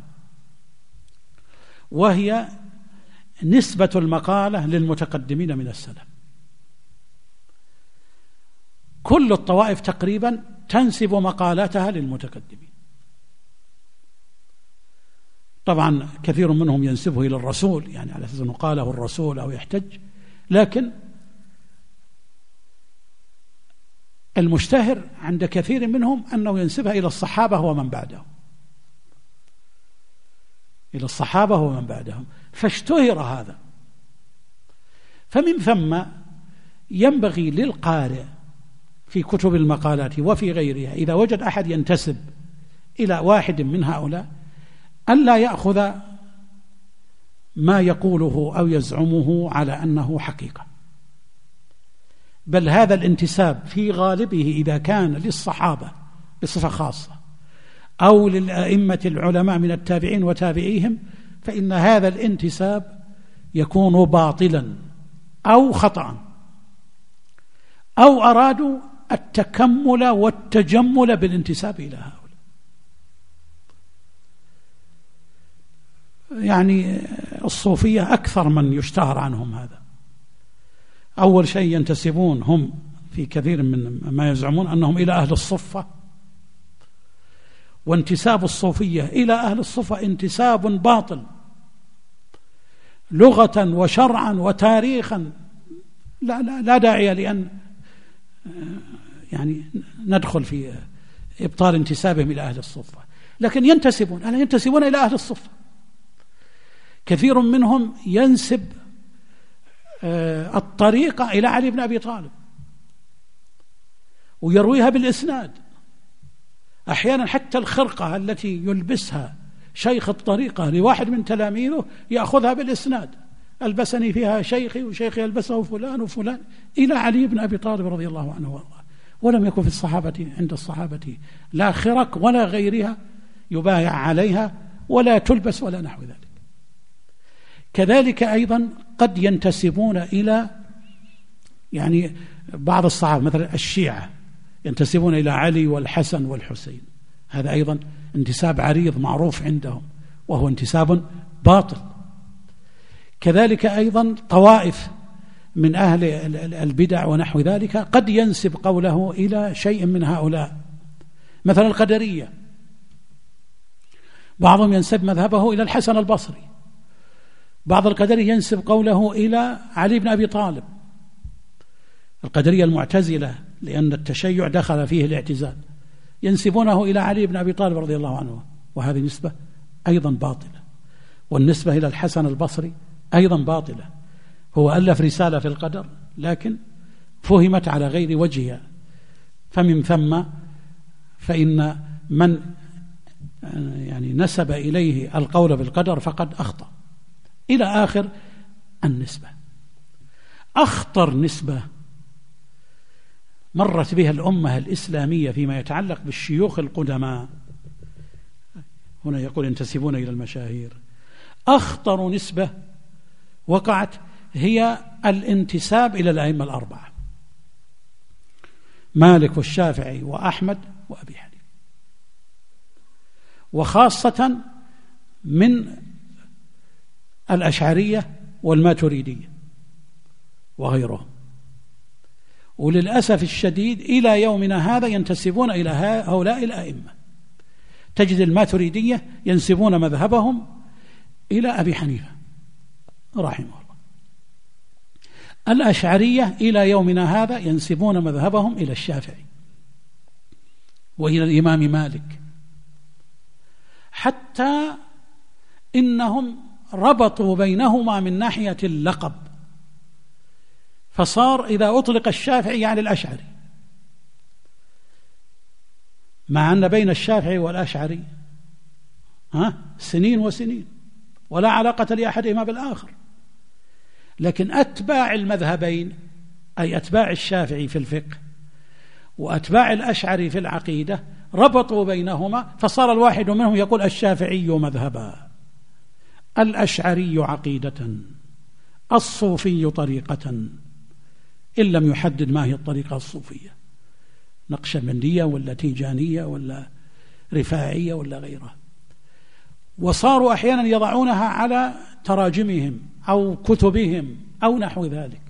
B: وهي نسبة المقالة للمتقدمين من السلف. كل الطوائف تقريبا تنسب مقالاتها للمتقدمين. طبعا كثير منهم ينسبه إلى الرسول، يعني على أساس أنه قاله الرسول أو يحتج، لكن المشتهر عند كثير منهم أنه ينسبها إلى الصحابة ومن بعدهم، إلى الصحابة ومن بعدهم، فاشتهر هذا. فمن ثم ينبغي للقارئ في كتب المقالات وفي غيرها إذا وجد أحد ينتسب إلى واحد من هؤلاء ألا يأخذ ما يقوله أو يزعمه على أنه حقيقة، بل هذا الانتساب في غالبه إذا كان للصحابة بصفة خاصة أو للأئمة العلماء من التابعين وتابعيهم، فإن هذا الانتساب يكون باطلا أو خطأ، أو أرادوا التكمل والتجمل بالانتساب إلى هؤلاء. يعني الصوفية أكثر من يشتهر عنهم هذا. أول شيء ينتسبون هم في كثير من ما يزعمون أنهم إلى أهل الصفة، وانتساب الصوفية إلى أهل الصفة انتساب باطل لغة وشرعا وتاريخا، لا داعي لأن يعني ندخل في إبطال انتسابهم إلى أهل الصفة، لكن ينتسبون إلى أهل الصفة. كثير منهم ينسب الطريقة إلى علي بن أبي طالب ويرويها بالإسناد، أحيانا حتى الخرقة التي يلبسها شيخ الطريقة لواحد من تلاميذه يأخذها بالإسناد: ألبسني فيها شيخي وشيخي ألبسه فلان وفلان، إلى علي بن أبي طالب رضي الله عنه وارضاه. ولم يكن في الصحابة عند الصحابة لا خرق ولا غيرها يبايع عليها ولا تلبس ولا نحو ذلك. كذلك أيضا قد ينتسبون إلى يعني بعض الصحابة، مثلا الشيعة ينتسبون إلى علي والحسن والحسين، هذا أيضا انتساب عريض معروف عندهم وهو انتساب باطل. كذلك أيضا طوائف من أهل البدع ونحو ذلك قد ينسب قوله إلى شيء من هؤلاء، مثلا القدرية بعضهم ينسب مذهبه إلى الحسن البصري، بعض القدرية ينسب قوله إلى علي بن أبي طالب. القدرية المعتزلة لأن التشيع دخل فيه الاعتزال، ينسبونه إلى علي بن أبي طالب رضي الله عنه، وهذه نسبة أيضا باطلة. والنسبة إلى الحسن البصري أيضا باطلة. هو ألف رسالة في القدر لكن فهمت على غير وجهها، فمن ثم فإن من يعني نسب إليه القول بالقدر فقد أخطأ، إلى آخر النسبة. أخطر نسبة مرت بها الأمة الإسلامية فيما يتعلق بالشيوخ القدماء، هنا يقول ينتسبون إلى المشاهير، أخطر نسبة وقعت هي الانتساب إلى الأئمة الأربعة، مالك والشافعي وأحمد وأبي حنيفة، وخاصة من الأشعرية والماتريدية وغيرهم. وللأسف الشديد إلى يومنا هذا ينتسبون إلى هؤلاء الأئمة. تجد الماتريدية ينسبون مذهبهم إلى أبي حنيفة رحمه الله، الأشعرية إلى يومنا هذا ينسبون مذهبهم إلى الشافعي وإلى الإمام مالك، حتى إنهم ربطوا بينهما من ناحية اللقب، فصار إذا أطلق الشافعي يعني الأشعري، مع أن بين الشافعي والأشعري سنين وسنين ولا علاقة لأحدهما بالآخر، لكن أتباع المذهبين أي أتباع الشافعي في الفقه وأتباع الأشعري في العقيدة ربطوا بينهما، فصار الواحد منهم يقول الشافعي مذهبا، الأشعري عقيدة، الصوفي طريقة، إن لم يحدد ما هي الطريقة الصوفية، نقشبندية ولا تيجانية ولا رفاعية ولا غيرها. وصاروا أحيانا يضعونها على تراجمهم أو كتبهم أو نحو ذلك.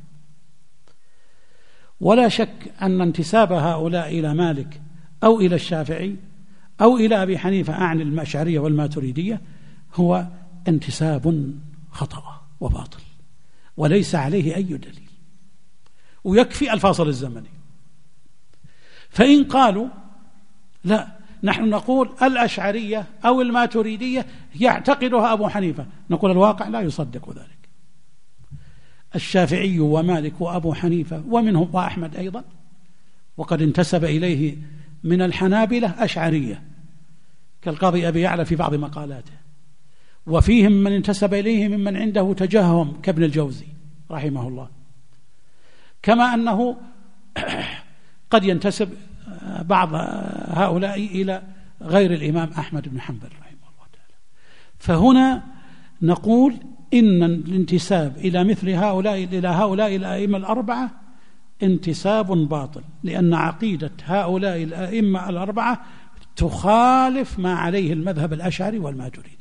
B: ولا شك أن انتساب هؤلاء إلى مالك أو إلى الشافعي أو إلى أبي حنيفة، أعني الأشعرية والماتريدية، هو انتساب خطأ وباطل وليس عليه أي دليل، ويكفي الفاصل الزمني. فإن قالوا لا، نحن نقول الأشعرية أو الماتريدية يعتقدها أبو حنيفة، نقول الواقع لا يصدق ذلك. الشافعي ومالك وأبو حنيفة ومنهم وأحمد أيضا، وقد انتسب إليه من الحنابلة أشعرية كالقاضي أبي يعلى في بعض مقالاته، وفيهم من انتسب إليه ممن عنده تجهم كابن الجوزي رحمه الله، كما أنه قد ينتسب بعض هؤلاء إلى غير الإمام أحمد بن حنبل رحمه الله تعالى. فهنا نقول إن الانتساب إلى مثل هؤلاء الأئمة الأربعة انتساب باطل، لأن عقيدة هؤلاء الأئمة الأربعة تخالف ما عليه المذهب الأشعري والماتريدي.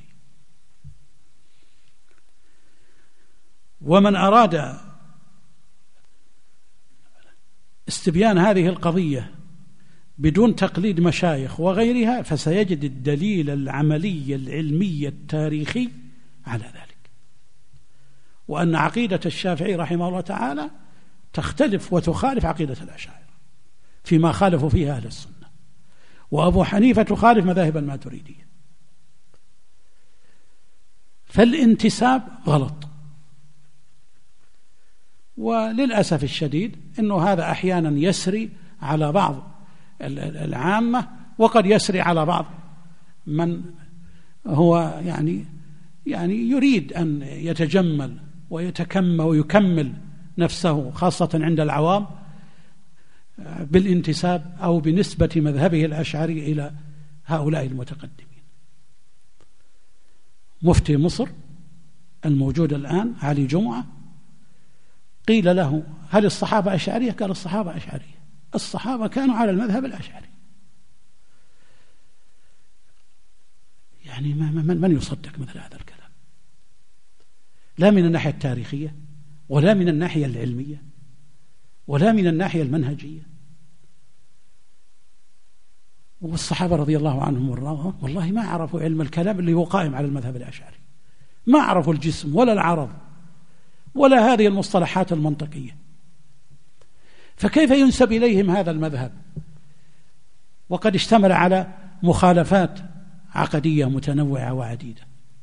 B: ومن أراد استبيان هذه القضية بدون تقليد مشايخ وغيرها فسيجد الدليل العملي العلمي التاريخي على ذلك، وأن عقيدة الشافعي رحمه الله تعالى تختلف وتخالف عقيدة الأشاعرة فيما خالفوا فيها أهل السنة، وأبو حنيفة تخالف مذاهب الماتريدية. فالانتساب غلط، وللأسف الشديد أنه هذا أحيانا يسري على بعض العامة، وقد يسري على بعض من هو يعني يريد أن يتجمل ويتكمل ويكمل نفسه خاصة عند العوام بالانتساب أو بنسبة مذهبه الأشعري إلى هؤلاء المتقدمين. مفتي مصر الموجود الآن علي جمعة قيل له هل الصحابة أشعرية؟ قال الصحابة أشعرية، الصحابة كانوا على المذهب الأشعري. يعني من يصدق مثل هذا الكلام؟ لا من الناحية التاريخية ولا من الناحية العلمية ولا من الناحية المنهجية. والصحابة رضي الله عنهم والله ما عرفوا علم الكلام اللي هو قائم على المذهب الأشعري، ما عرفوا الجسم ولا العرض ولا هذه المصطلحات المنطقية، فكيف ينسب إليهم هذا المذهب وقد اشتمل على مخالفات عقدية متنوعة وعديدة.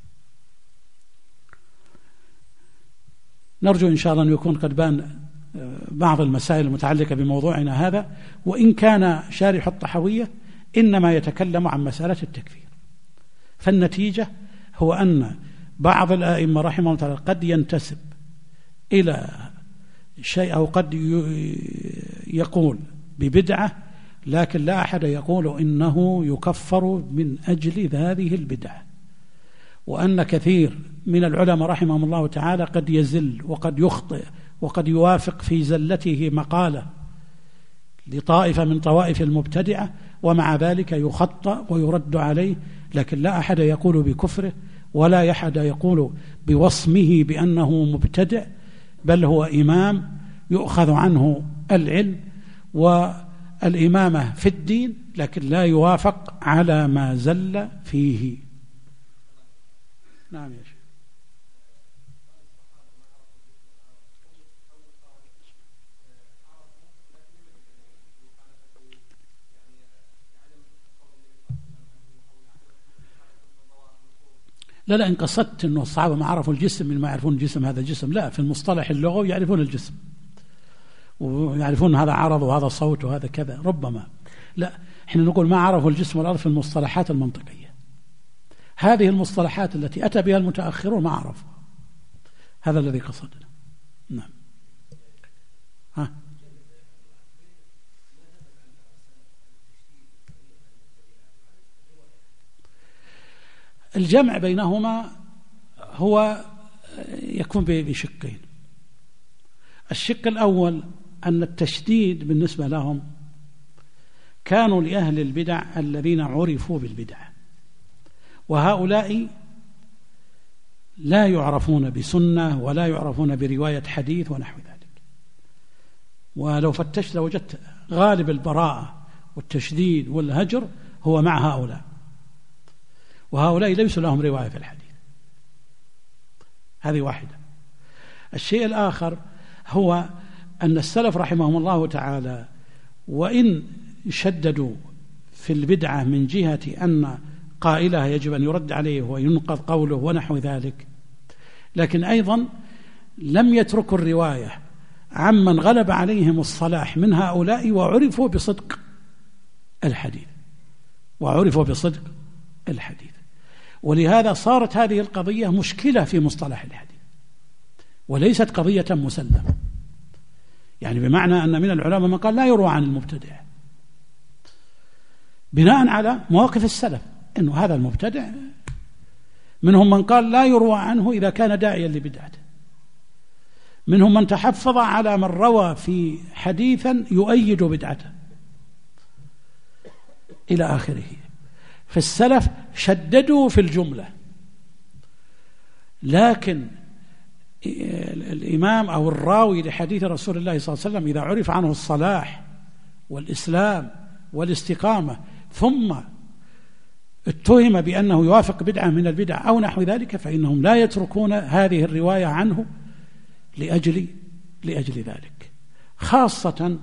B: نرجو إن شاء الله أن يكون قد بان بعض المسائل المتعلقة بموضوعنا هذا، وإن كان شارح الطحاوية إنما يتكلم عن مسألة التكفير. فالنتيجة هو أن بعض الآئمة رحمه الله تعالى قد ينتسب إلى شيء أو قد يقول ببدعة، لكن لا أحد يقول إنه يكفر من أجل هذه البدعة، وأن كثير من العلماء رحمهم الله تعالى قد يزل وقد يخطئ وقد يوافق في زلته مقالة لطائفة من طوائف المبتدعة، ومع ذلك يخطأ ويرد عليه، لكن لا أحد يقول بكفره ولا أحد يقول بوصمه بأنه مبتدع، بل هو إمام يؤخذ عنه العلم والإمامة في الدين، لكن لا يوافق على ما زل فيه. نعم يا شيخ. لا إن قصدت أنه الصحابة ما عرفوا الجسم من ما يعرفون الجسم هذا جسم، لا، في المصطلح اللغوي يعرفون الجسم ويعرفون هذا عرض وهذا صوت وهذا كذا، ربما لا، احنا نقول ما عرفوا الجسم والأرض في المصطلحات المنطقية. هذه المصطلحات التي أتى بها المتأخرون ما عرفوا، هذا الذي قصدنا. نعم. الجمع بينهما هو يكون بشقين. الشق الأول أن التشديد بالنسبة لهم كانوا لأهل البدع الذين عرفوا بالبدع، وهؤلاء لا يعرفون بسنة ولا يعرفون برواية حديث ونحو ذلك. ولو فتشت لوجدت غالب البراءة والتشديد والهجر هو مع هؤلاء، وهؤلاء ليسوا لهم رواية في الحديث. هذه واحدة. الشيء الآخر هو أن السلف رحمهم الله تعالى وإن شددوا في البدعة من جهة أن قائلها يجب أن يرد عليه وينقض قوله ونحو ذلك، لكن أيضا لم يتركوا الرواية عمن غلب عليهم الصلاح من هؤلاء وعرفوا بصدق الحديث. ولهذا صارت هذه القضية مشكلة في مصطلح الحديث وليست قضية مسلمة، يعني بمعنى أن من العلماء من قال لا يروى عن المبتدع بناء على مواقف السلف أنه هذا المبتدع، منهم من قال لا يروى عنه إذا كان داعيا لبدعته، منهم من تحفظ على من روى في حديثا يؤيد بدعته إلى آخره. فالسلف شددوا في الجملة، لكن الإمام أو الراوي لحديث رسول الله صلى الله عليه وسلم إذا عرف عنه الصلاح والإسلام والاستقامة ثم اتهم بأنه يوافق بدعة من البدع أو نحو ذلك، فإنهم لا يتركون هذه الرواية عنه لأجل ذلك، خاصة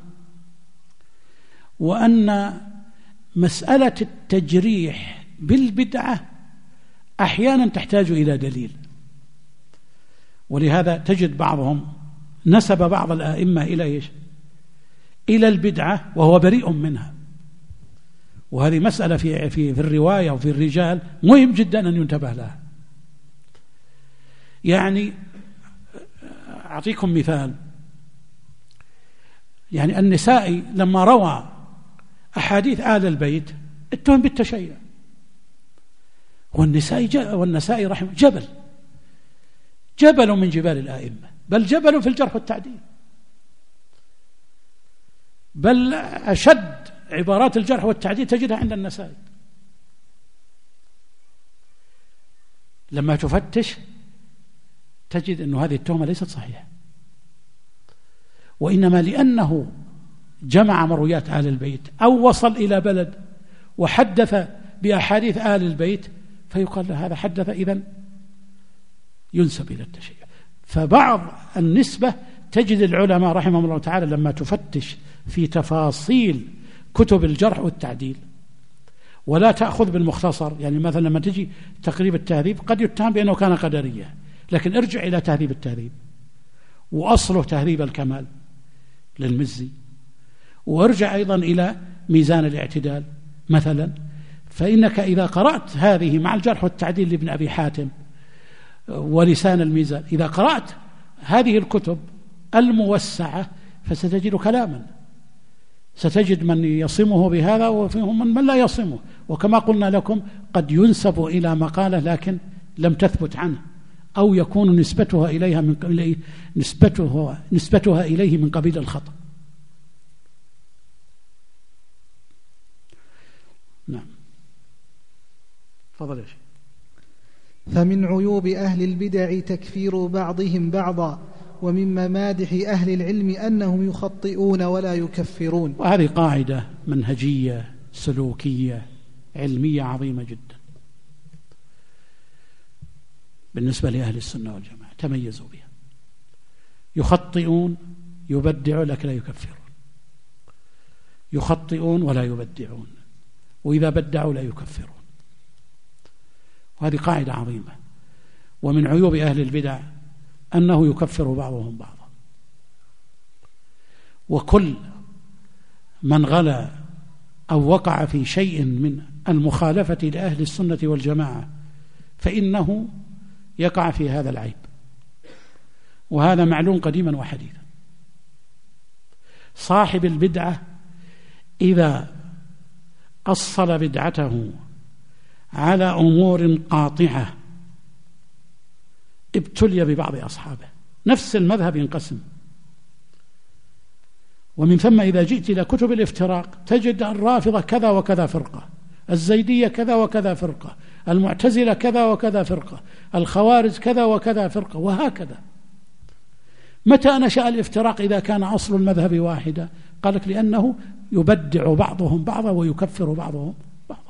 B: وأن مسألة التجريح بالبدعة أحيانا تحتاج إلى دليل. ولهذا تجد بعضهم نسب بعض الآئمة إلى البدعة وهو بريء منها، وهذه مسألة في الرواية وفي الرجال مهم جدا أن ينتبه لها. يعني أعطيكم مثال، يعني النسائي لما روى أحاديث آل البيت اتهم بالتشيع، والنسائي رحمه جبل من جبال الآئمة، بل جبل في الجرح والتعديل، بل أشد عبارات الجرح والتعديل تجدها عند النسائي. لما تفتش تجد أن هذه التهمة ليست صحيحة، وإنما لأنه جمع مرويات آل البيت أو وصل إلى بلد وحدث بأحاديث آل البيت فيقال له هذا حدث، إذن ينسب إلى التشيع. فبعض النسبة تجد العلماء رحمهم الله تعالى لما تفتش في تفاصيل كتب الجرح والتعديل ولا تأخذ بالمختصر. يعني مثلا لما تجي تقريب التهذيب قد يتهم بأنه كان قدرية، لكن ارجع إلى تهذيب التهذيب وأصله تهذيب الكمال للمزي، وارجع أيضا إلى ميزان الاعتدال مثلا. فإنك إذا قرأت هذه مع الجرح والتعديل لابن أبي حاتم ولسان الميزان، إذا قرأت هذه الكتب الموسعة فستجد كلاما، ستجد من يصمه بهذا وفيهم من لا يصمه. وكما قلنا لكم قد ينسب إلى مقالة لكن لم تثبت عنه، أو يكون نسبتها إليه من قبيل الخطأ. نعم، تفضل يا شيخ.
C: فمن عيوب أهل البدع تكفير بعضهم بعضا، ومن ممادح أهل العلم أنهم يخطئون ولا يكفرون.
B: وهذه قاعدة منهجية سلوكية علمية عظيمة جدا بالنسبة لأهل السنة والجماعة، تميزوا بها. يخطئون يبدعون لكن لا يكفرون، يخطئون ولا يبدعون، وإذا بدعوا لا يكفرون. وهذه قاعدة عظيمة. ومن عيوب أهل البدع أنه يكفر بعضهم بعضا، وكل من غلا أو وقع في شيء من المخالفة لأهل السنة والجماعة فإنه يقع في هذا العيب، وهذا معلوم قديما وحديثا. صاحب البدعة إذا أصل بدعته على أمور قاطعة ابتلي ببعض أصحابه. نفس المذهب ينقسم، ومن ثم إذا جئت إلى كتب الافتراق تجد الرافضة كذا وكذا فرقة، الزيدية كذا وكذا فرقة، المعتزلة كذا وكذا فرقة، الخوارج كذا وكذا فرقة، وهكذا. متى نشأ الافتراق إذا كان أصل المذهب واحدا؟ قالك لأنه يبدع بعضهم بعضا ويكفر بعضهم بعضا.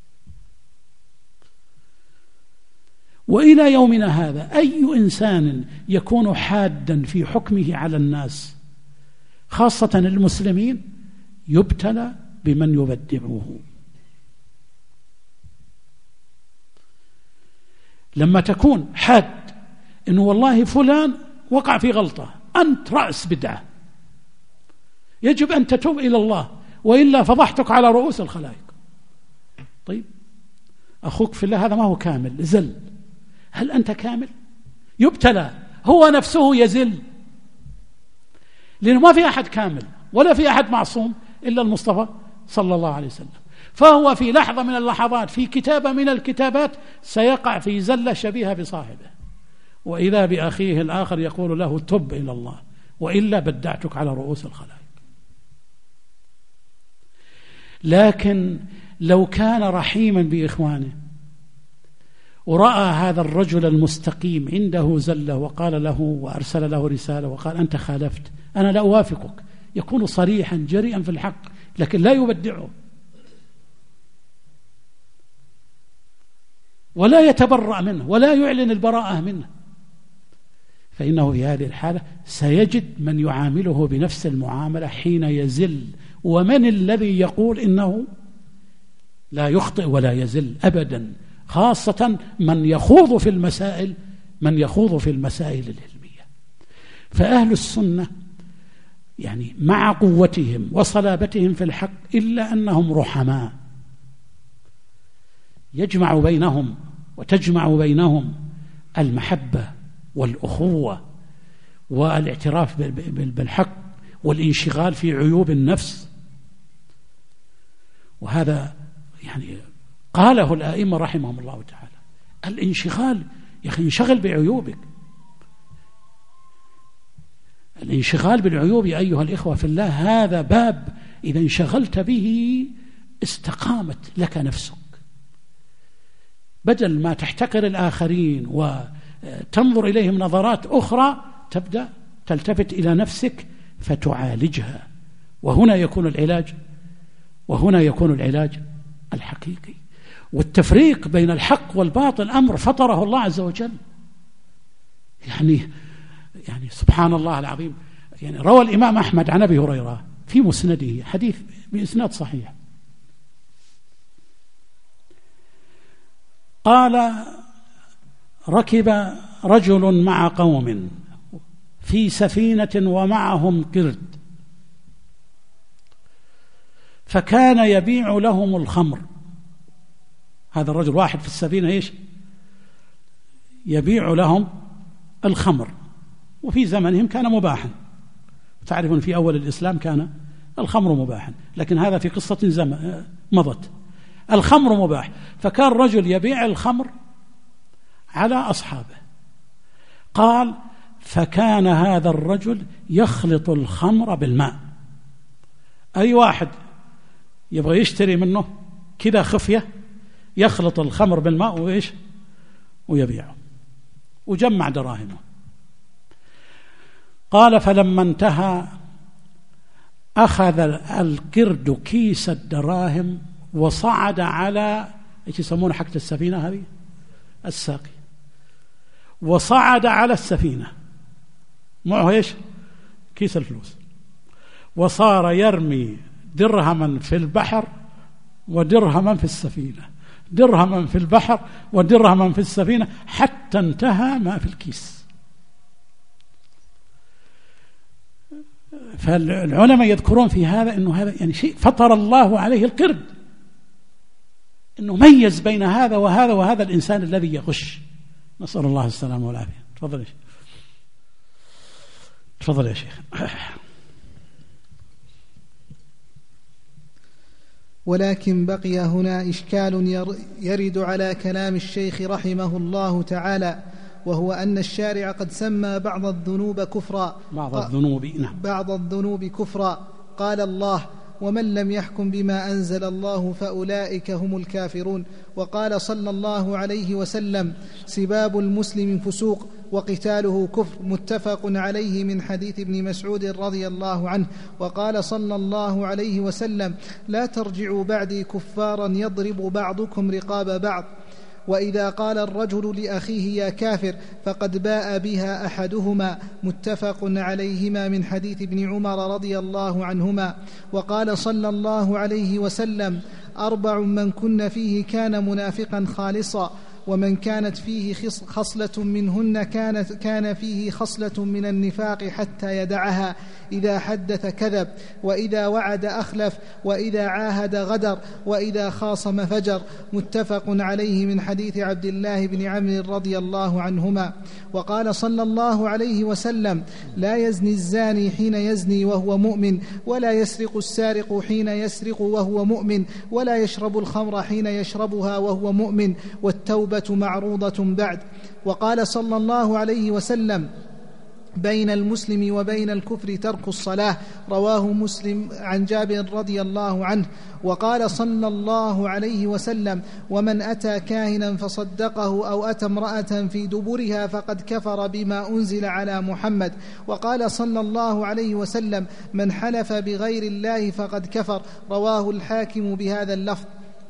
B: وإلى يومنا هذا أي إنسان يكون حادا في حكمه على الناس خاصة المسلمين يبتلى بمن يبدعه. لما تكون حاد إنه والله فلان وقع في غلطة، أنت رأس بدعة، يجب أن تتوب إلى الله وإلا فضحتك على رؤوس الخلائق. طيب أخوك في الله هذا ما هو كامل، زل، هل أنت كامل؟ يبتلى، هو نفسه يزل، لأنه ما في أحد كامل ولا في أحد معصوم إلا المصطفى صلى الله عليه وسلم. فهو في لحظة من اللحظات في كتابة من الكتابات سيقع في زلة شبيهة بصاحبه، وإذا بأخيه الآخر يقول له تب إلى الله وإلا بدعتك على رؤوس الخلائق. لكن لو كان رحيما بإخوانه ورأى هذا الرجل المستقيم عنده زلة وقال له وأرسل له رسالة وقال أنت خالفت، أنا لا أوافقك، يكون صريحا جريئا في الحق لكن لا يبدعه ولا يتبرأ منه ولا يعلن البراءة منه، فإنه في هذه الحالة سيجد من يعامله بنفس المعاملة حين يزل. ومن الذي يقول إنه لا يخطئ ولا يزل أبدا؟ خاصة من يخوض في المسائل العلمية. فأهل السنة يعني مع قوتهم وصلابتهم في الحق إلا أنهم رحماء، يجمع بينهم وتجمع بينهم المحبة والأخوة والاعتراف بالحق والانشغال في عيوب النفس. وهذا يعني قاله الآئمة رحمهم الله تعالى، الانشغال يا أخي انشغل بعيوبك. الانشغال بالعيوب أيها الإخوة في الله هذا باب إذا انشغلت به استقامت لك نفسك، بدل ما تحتقر الآخرين وتنظر إليهم نظرات أخرى تبدأ تلتفت إلى نفسك فتعالجها. وهنا يكون العلاج الحقيقي. والتفريق بين الحق والباطل أمر فطره الله عز وجل. يعني سبحان الله العظيم. يعني روى الإمام أحمد عن أبي هريرة في مسنده حديث بإسناد صحيح قال: ركب رجل مع قوم في سفينة ومعهم قرد، فكان يبيع لهم الخمر. هذا الرجل واحد في السفينة يبيع لهم الخمر، وفي زمنهم كان مباحا. تعرفون في أول الإسلام كان الخمر مباحا، لكن هذا في قصة مضت. الخمر مباح، فكان رجل يبيع الخمر على أصحابه. قال: فكان هذا الرجل يخلط الخمر بالماء. أي واحد يبغى يشتري منه كذا خفية يخلط الخمر بالماء ويبيعه، وجمع دراهمه. قال: فلما انتهى أخذ القرد كيس الدراهم وصعد على ايش يسمونه حق السفينة هذه، الساقي، وصعد على السفينة معه كيس الفلوس، وصار يرمي درهما في البحر ودرهما في السفينة، درهما في البحر ودرهما في السفينة، حتى انتهى ما في الكيس. فالعلماء يذكرون في هذا أنه هذا يعني شيء فطر الله عليه القرد، أنه ميز بين هذا وهذا وهذا الإنسان الذي يغش. نسأل الله السلامة والعافية. تفضل يا شيخ.
C: ولكن بقي هنا إشكال يرد على كلام الشيخ رحمه الله تعالى، وهو أن الشارع قد سمى بعض الذنوب كفرا. بعض الذنوب كفرا. قال الله: ومن لم يحكم بما أنزل الله فأولئك هم الكافرون. وقال صلى الله عليه وسلم: سباب المسلم فسوق وقتاله كفر، متفق عليه من حديث ابن مسعود رضي الله عنه. وقال صلى الله عليه وسلم: لا ترجعوا بعدي كفارا يضرب بعضكم رقاب بعض. وإذا قال الرجل لأخيه يا كافر فقد باء بها أحدهما، متفق عليهما من حديث ابن عمر رضي الله عنهما. وقال صلى الله عليه وسلم: 4 من كن فيه كان منافقا خالصا، ومن كانت فيه خصلة منهن كان فيه خصلة من النفاق حتى يدعها: إذا حدث كذب، وإذا وعد أخلف، وإذا عاهد غدر، وإذا خاصم فجر. متفق عليه من حديث عبد الله بن عمرو رضي الله عنهما. وقال صلى الله عليه وسلم: لا يزني الزاني حين يزني وهو مؤمن، ولا يسرق السارق حين يسرق وهو مؤمن، ولا يشرب الخمر حين يشربها وهو مؤمن، والتوبة معروضة بعد. وقال صلى الله عليه وسلم: بين المسلم وبين الكفر ترك الصلاة. رواه مسلم عن جابر رضي الله عنه. وقال صلى الله عليه وسلم: ومن أتى كاهنا فصدقه أو أتى امرأة في دبرها فقد كفر بما أنزل على محمد. وقال صلى الله عليه وسلم: من حلف بغير الله فقد كفر. رواه الحاكم بهذا اللفظ.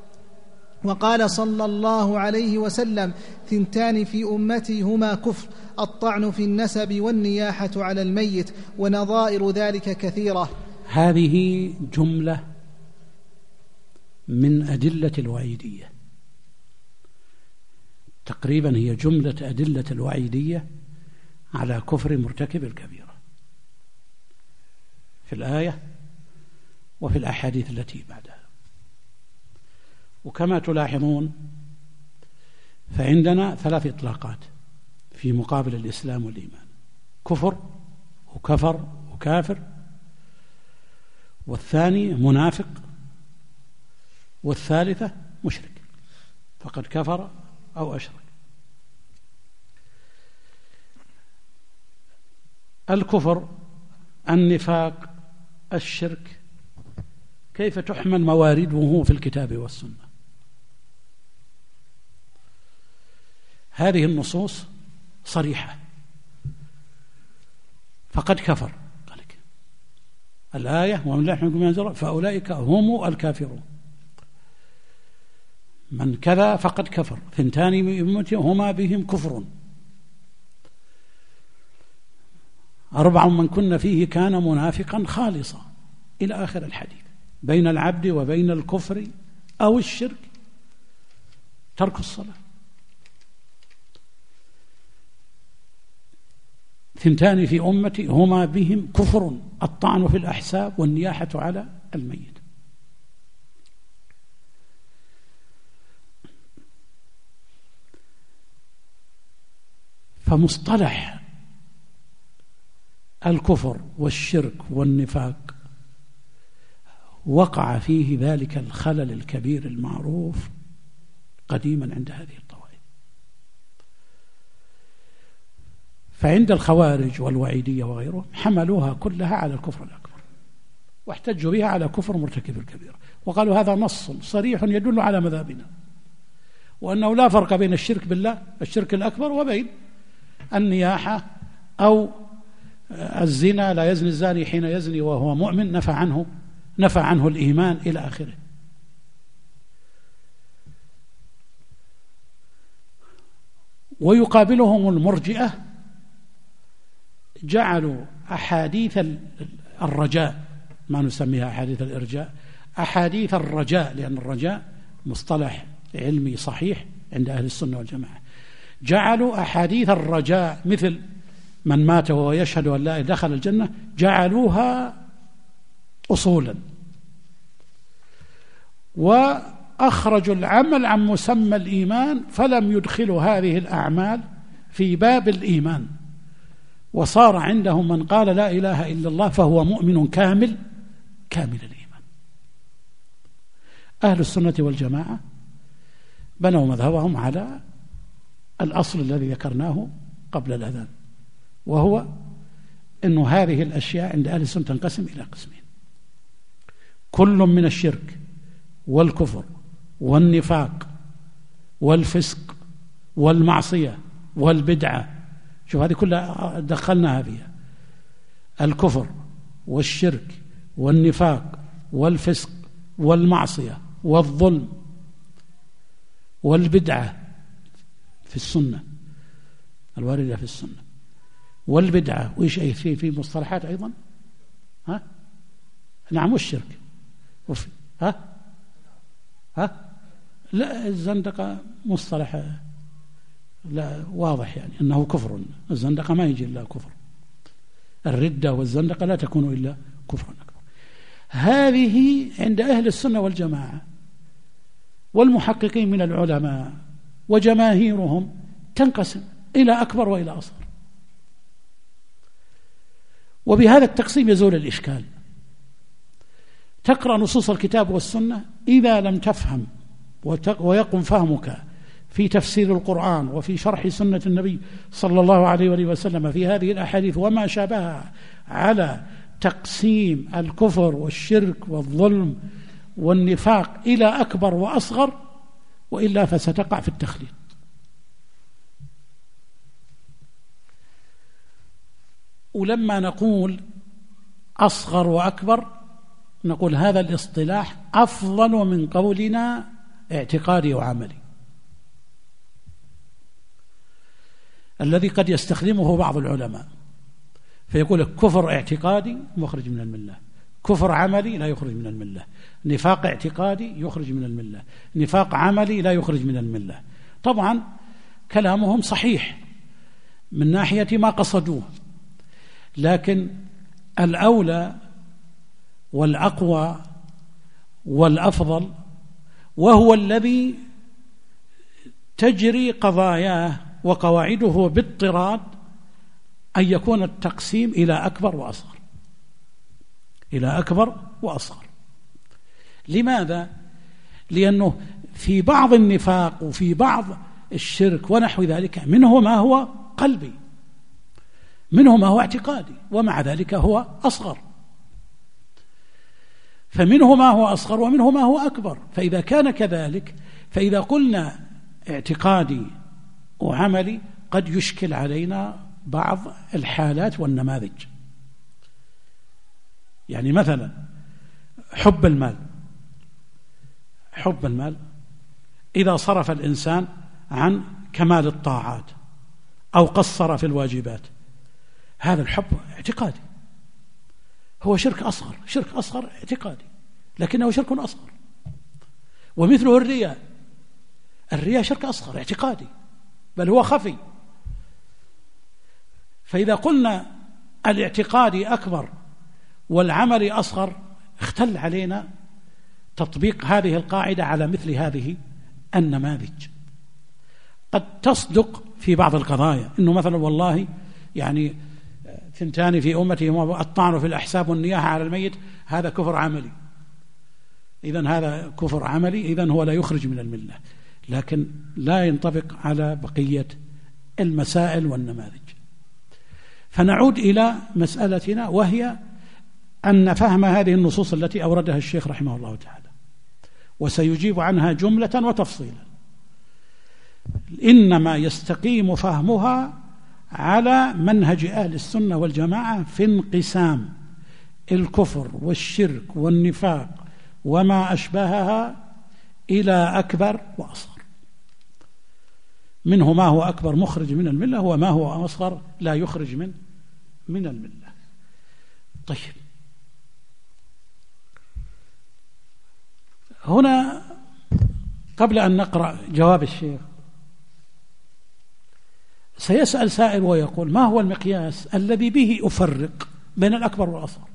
C: وقال صلى الله عليه وسلم: 2 في أمتي هما كفر: الطعن في النسب والنياحة على الميت، ونظائر ذلك كثيرة.
B: هذه جملة من أدلة الوعيدية، تقريبا هي جملة أدلة الوعيدية على كفر مرتكب الكبيرة في الآية وفي الأحاديث التي بعدها. وكما تلاحظون فعندنا 3 إطلاقات في مقابل الإسلام والإيمان: كفر وكفر وكافر، والثاني منافق، والثالثة مشرك فقد كفر أو أشرك. الكفر، النفاق، الشرك، كيف تحمل موارده في الكتاب والسنة؟ هذه النصوص صريحة: فقد كفر، الآية ومن لا يحكم بما أنزل الله فأولئك هم الكافرون. من كذا فقد كفر، 2 من أمتي هما بهم كفر، 4 من كن فيه كان منافقا خالصا، إلى آخر الحديث. بين العبد وبين الكفر أو الشرك ترك الصلاة. ثنتان في أمتي هما بهم كفر: الطعن في الأحساب والنياحة على الميت. فمصطلح الكفر والشرك والنفاق وقع فيه ذلك الخلل الكبير المعروف قديما عند هذه الطوائف. فعند الخوارج والوعيدية وغيرهم حملوها كلها على الكفر الأكبر، واحتجوا بها على كفر مرتكب الكبيرة، وقالوا هذا نص صريح يدل على مذهبنا، وأنه لا فرق بين الشرك بالله الشرك الأكبر وبين النياحة أو الزنا، لا يزني الزاني حين يزني وهو مؤمن، نفى عنه الإيمان إلى آخره. ويقابلهم المرجئة، جعلوا أحاديث الرجاء، ما نسميها أحاديث الإرجاء، أحاديث الرجاء، لأن الرجاء مصطلح علمي صحيح عند أهل السنة والجماعة، جعلوا أحاديث الرجاء مثل من مات وهو يشهد أن لا دخل الجنة، جعلوها أصولا، وأخرجوا العمل عن مسمى الإيمان، فلم يدخلوا هذه الأعمال في باب الإيمان، وصار عندهم من قال لا إله إلا الله فهو مؤمن كامل الإيمان. أهل السنة والجماعة بنوا مذهبهم على الأصل الذي ذكرناه قبل الأذان، وهو أن هذه الأشياء عند أهل السنة تنقسم إلى قسمين: كل من الشرك والكفر والنفاق والفسق والمعصية والبدعة. شوف هذه كلها دخلناها فيها: الكفر والشرك والنفاق والفسق والمعصية والظلم والبدعة في السنة الواردة في السنة، والبدعة وإيش أي في مصطلحات أيضا، نعم، والشرك وفي لا، الزندقة مصطلح لا واضح، يعني أنه كفر. الزندقة ما يجي إلا كفر، الردة والزندقة لا تكون إلا كفر أكبر. هذه عند أهل السنة والجماعة والمحققين من العلماء وجماهيرهم تنقسم إلى أكبر وإلى أصغر، وبهذا التقسيم يزول الإشكال. تقرأ نصوص الكتاب والسنة، إذا لم تفهم ويقم فهمك في تفسير القرآن وفي شرح سنة النبي صلى الله عليه وسلم في هذه الأحاديث وما شابهها على تقسيم الكفر والشرك والظلم والنفاق إلى أكبر وأصغر، وإلا فستقع في التخليط. ولما نقول أصغر وأكبر نقول هذا الاصطلاح أفضل من قولنا اعتقادي وعملي، الذي قد يستخدمه بعض العلماء فيقول كفر اعتقادي مخرج من الملة، كفر عملي لا يخرج من الملة، نفاق اعتقادي يخرج من الملة، نفاق عملي لا يخرج من الملة. طبعا كلامهم صحيح من ناحية ما قصدوه، لكن الأولى والأقوى والأفضل، وهو الذي تجري قضاياه وقواعده باضطراد، أن يكون التقسيم إلى أكبر وأصغر، إلى أكبر وأصغر. لماذا؟ لأنه في بعض النفاق وفي بعض الشرك ونحو ذلك منه ما هو قلبي، منه ما هو اعتقادي، ومع ذلك هو أصغر. فمنه ما هو أصغر ومنه ما هو أكبر. فإذا كان كذلك، فإذا قلنا اعتقادي وعملي قد يشكل علينا بعض الحالات والنماذج. يعني مثلا حب المال إذا صرف الإنسان عن كمال الطاعات أو قصر في الواجبات، هذا الحب اعتقادي، هو شرك أصغر اعتقادي، لكنه شرك أصغر. ومثله الرياء شرك أصغر اعتقادي، بل هو خفي. فإذا قلنا الاعتقادي أكبر والعملي أصغر اختل علينا تطبيق هذه القاعدة على مثل هذه النماذج. قد تصدق في بعض القضايا إنه مثلا والله يعني 2 في أمتي الطعن في الأحساب والنياحة على الميت هذا كفر عملي، إذن هذا كفر عملي، إذن هو لا يخرج من الملة، لكن لا ينطبق على بقية المسائل والنماذج. فنعود إلى مسألتنا، وهي أن فهم هذه النصوص التي أوردها الشيخ رحمه الله تعالى، وسيجيب عنها جملة وتفصيلا، إنما يستقيم فهمها على منهج أهل السنة والجماعة في انقسام الكفر والشرك والنفاق وما أشبهها إلى أكبر وأصغر، منه ما هو أكبر مخرج من الملة وما هو أصغر لا يخرج من الملة. طيب، هنا قبل أن نقرأ جواب الشيخ سيسأل سائل ويقول: ما هو المقياس الذي به أفرق بين الأكبر والأصغر؟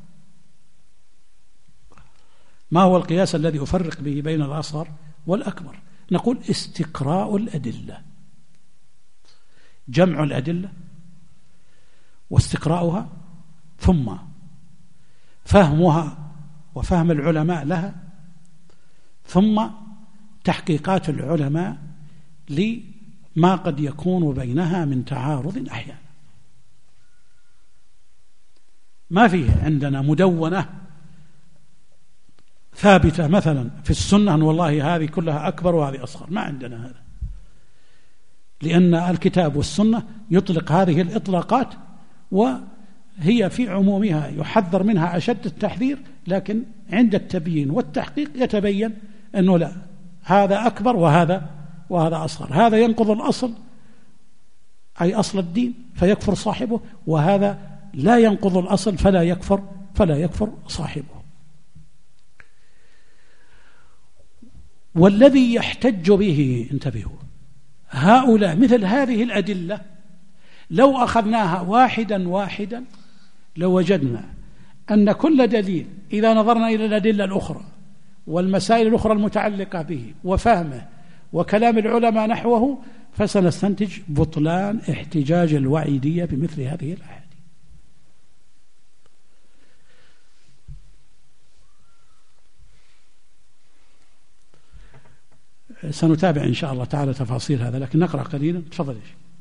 B: ما هو القياس الذي أفرق به بين الأصغر والأكبر؟ نقول: استقراء الأدلة، جمع الأدلة واستقراؤها، ثم فهمها وفهم العلماء لها، ثم تحقيقات العلماء لما قد يكون بينها من تعارض أحيانا. ما فيه عندنا مدونة ثابتة مثلا في السنة أن والله هذه كلها أكبر وهذه أصغر، ما عندنا هذا، لأن الكتاب والسنة يطلق هذه الإطلاقات وهي في عمومها يحذر منها أشد التحذير، لكن عند التبيين والتحقيق يتبين أنه لا، هذا أكبر وهذا أصغر، هذا ينقض الأصل أي أصل الدين فيكفر صاحبه، وهذا لا ينقض الأصل فلا يكفر صاحبه. والذي يحتج به، انتبهوا، هؤلاء مثل هذه الأدلة لو أخذناها واحدا لوجدنا أن كل دليل إذا نظرنا إلى الأدلة الأخرى والمسائل الأخرى المتعلقة به وفهمه وكلام العلماء نحوه، فسنستنتج بطلان احتجاج الوعيدية بمثل هذه الأحاديث. سنتابع إن شاء الله تعالى تفاصيل هذا، لكن نقرأ قليلا. تفضل.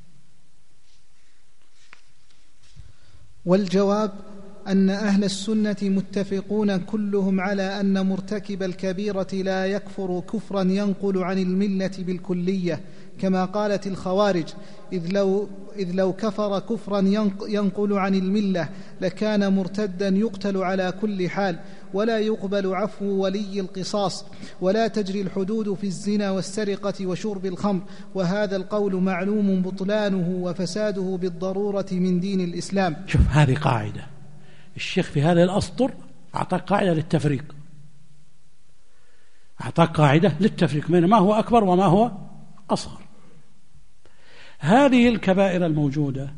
C: والجواب أن أهل السنة متفقون كلهم على أن مرتكب الكبيرة لا يكفر كفرا ينقل عن الملة بالكلية، كما قالت الخوارج: إذ لو كفر كفرا ينقل عن الملة لكان مرتدا يقتل على كل حال، ولا يقبل عفو ولي القصاص، ولا تجري الحدود في الزنا والسرقة وشرب الخمر، وهذا القول معلوم بطلانه وفساده بالضرورة من دين الإسلام.
B: شوف، هذه قاعدة الشيخ في هذا الأسطر أعطاك قاعدة للتفريق، أعطاك قاعدة للتفريق بين ما هو أكبر وما هو أصغر. هذه الكبائر الموجودة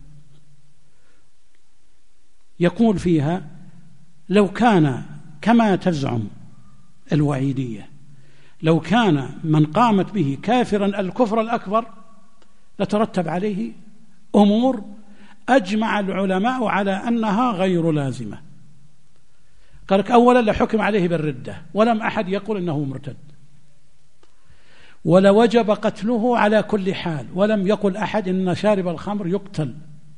B: يقول فيها لو كان كما تزعم الوعيدية، لو كان من قامت به كافرا الكفر الأكبر لترتب عليه أمور أجمع العلماء على أنها غير لازمة. قال لك: أولا لحكم عليه بالردة ولم أحد يقول إنه مرتد، ولوجب قتله على كل حال، ولم يقل أحد إن شارب الخمر يقتل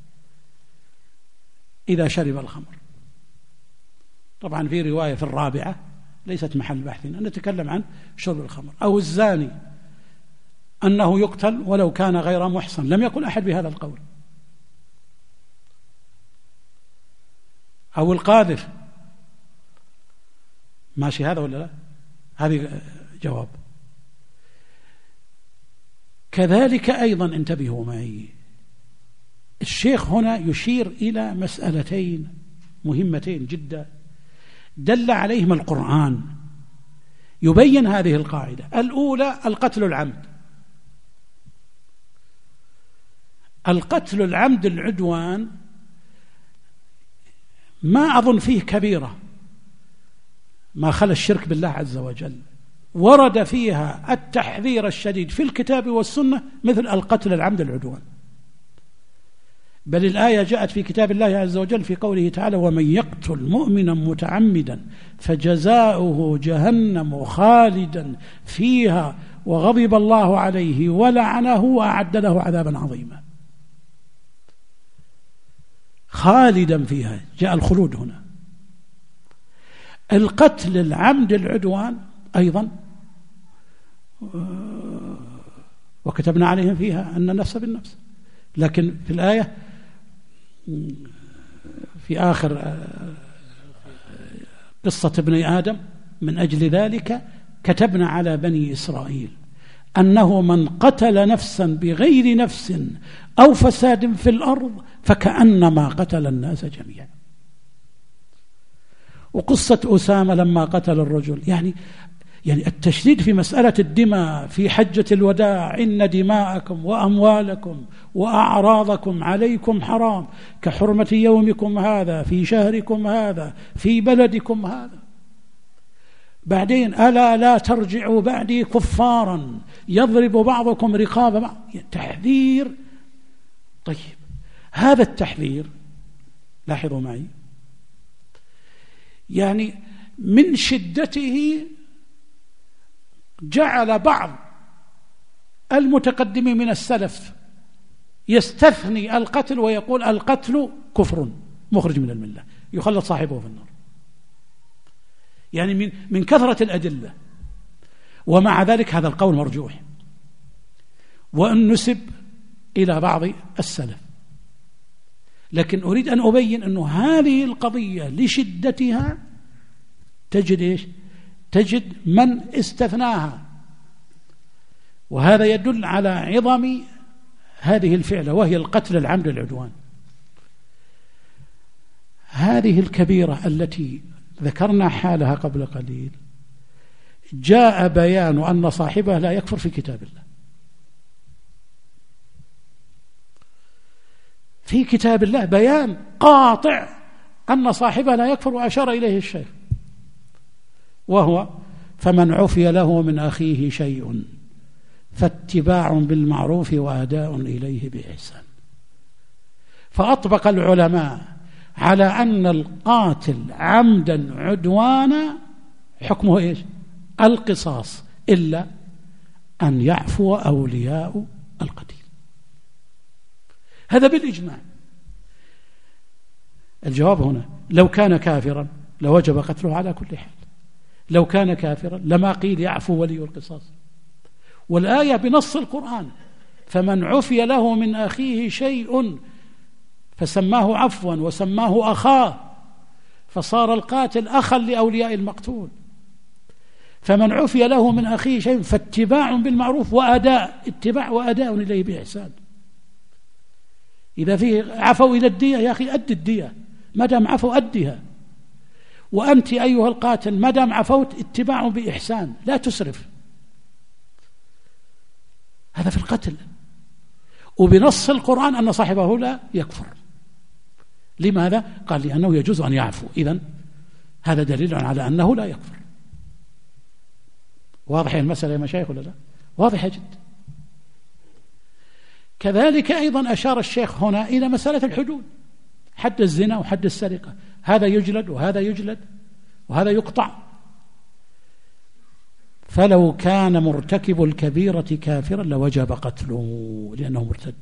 B: إذا شرب الخمر. طبعا في رواية في الرابعة ليست محل بحثنا، نتكلم عن شرب الخمر. أو الزاني أنه يقتل ولو كان غير محصن، لم يقل أحد بهذا القول. أو القاذف، ماشي هذا ولا لا؟ هذه جواب. كذلك أيضا انتبهوا معي، الشيخ هنا يشير إلى مسألتين مهمتين جدا دل عليهما القرآن يبين هذه القاعدة. الأولى القتل العمد، القتل العمد العدوان ما أظن فيه كبيرة ما خلا الشرك بالله عز وجل ورد فيها التحذير الشديد في الكتاب والسنة مثل القتل العمد العدوان. بل الآية جاءت في كتاب الله عز وجل في قوله تعالى: ومن يقتل مؤمنا متعمدا فجزاؤه جهنم خالدا فيها وغضب الله عليه ولعنه وأعد له عذابا عظيما. خالدا فيها، جاء الخلود هنا. القتل العمد العدوان أيضا وكتبنا عليهم فيها أن النفس بالنفس، لكن في الآية في آخر قصة ابن آدم: من أجل ذلك كتبنا على بني إسرائيل أنه من قتل نفسا بغير نفس أو فساد في الأرض فكأنما قتل الناس جميعا. وقصة أسامة لما قتل الرجل، يعني التشديد في مسألة الدماء في حجة الوداع: إن دماءكم وأموالكم وأعراضكم عليكم حرام كحرمة يومكم هذا في شهركم هذا في بلدكم هذا. بعدين: ألا لا ترجعوا بعدي كفارا يضرب بعضكم رقاب بعض. تحذير. طيب، هذا التحذير لاحظوا معي من شدته جعل بعض المتقدمين من السلف يستثني القتل ويقول القتل كفر مخرج من الملة يخلد صاحبه في النار، من كثرة الأدلة. ومع ذلك هذا القول مرجوح وأن نسب إلى بعض السلف، لكن أريد أن أبين أن هذه القضية لشدتها تجد من استثناها، وهذا يدل على عظم هذه الفعلة وهي القتل العمد العدوان. هذه الكبيرة التي ذكرنا حالها قبل قليل جاء بيان أن صاحبها لا يكفر في كتاب الله. في كتاب الله بيان قاطع أن صاحبها لا يكفر، وأشار إليه الشيخ، وهو: فمن عفي له من أخيه شيء فاتباع بالمعروف وأداء إليه بإحسان. فأطبق العلماء على أن القاتل عمدا عدوانا حكمه إيش؟ القصاص، إلا أن يعفو أولياء القتيل. هذا بالإجماع. الجواب هنا: لو كان كافرا لوجب قتله على كل حال، لو كان كافرا لما قيل يعفو ولي القصاص. والآية بنص القرآن: فمن عفي له من أخيه شيء، فسماه عفوا وسماه أخاه، فصار القاتل أخا لأولياء المقتول. فمن عفي له من أخيه شيء فاتباع بالمعروف وأداء، اتباع وأداء إليه بإحسان. إذا فيه عفوا إلى الدية يا أخي أد الدية، ما دام عفوا أدها. وأنت أيها القاتل ما دام عفوت اتباع بإحسان، لا تسرف. هذا في القتل. وبنص القرآن أن صاحبه لا يكفر. لماذا؟ قال: لأنه يجوز أن يعفو. إذن هذا دليل على أنه لا يكفر. واضح المسألة يا مشايخ ولا لا؟ واضحة جدا. كذلك أيضا أشار الشيخ هنا إلى مسألة الحدود، حد الزنا وحد السرقة، هذا يجلد وهذا يجلد وهذا يقطع. فلو كان مرتكب الكبيرة كافرا لوجب قتله لأنه مرتد،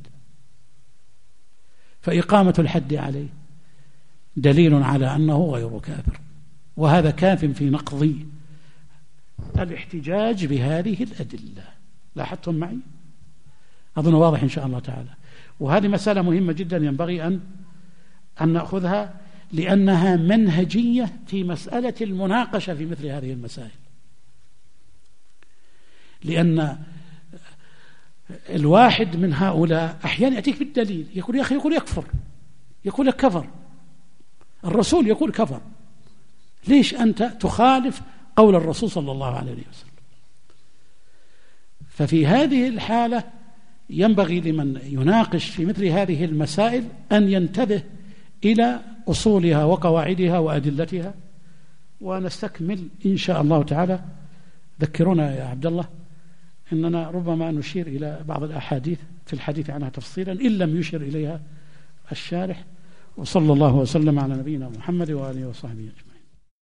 B: فإقامة الحد عليه دليل على أنه غير كافر، وهذا كاف في نقض الاحتجاج بهذه الأدلة. لاحظتم معي؟ أظن واضح إن شاء الله تعالى. وهذه مسألة مهمة جدا ينبغي أن نأخذها، لأنها منهجية في مسألة المناقشة في مثل هذه المسائل. لأن الواحد من هؤلاء أحيانا يأتيك بالدليل، يقول يا أخي، يقول يكفر، يقول لك كفر، الرسول يقول كفر، ليش أنت تخالف قول الرسول صلى الله عليه وسلم؟ ففي هذه الحالة ينبغي لمن يناقش في مثل هذه المسائل أن ينتبه إلى أصولها وقواعدها وأدلتها، ونستكمل إن شاء الله تعالى. ذكرونا يا عبد الله إننا ربما نشير إلى بعض الأحاديث في الحديث عنها تفصيلا إن لم يشر إليها الشارح. وصلى الله وسلم على نبينا محمد وآله وصحبه أجمعين.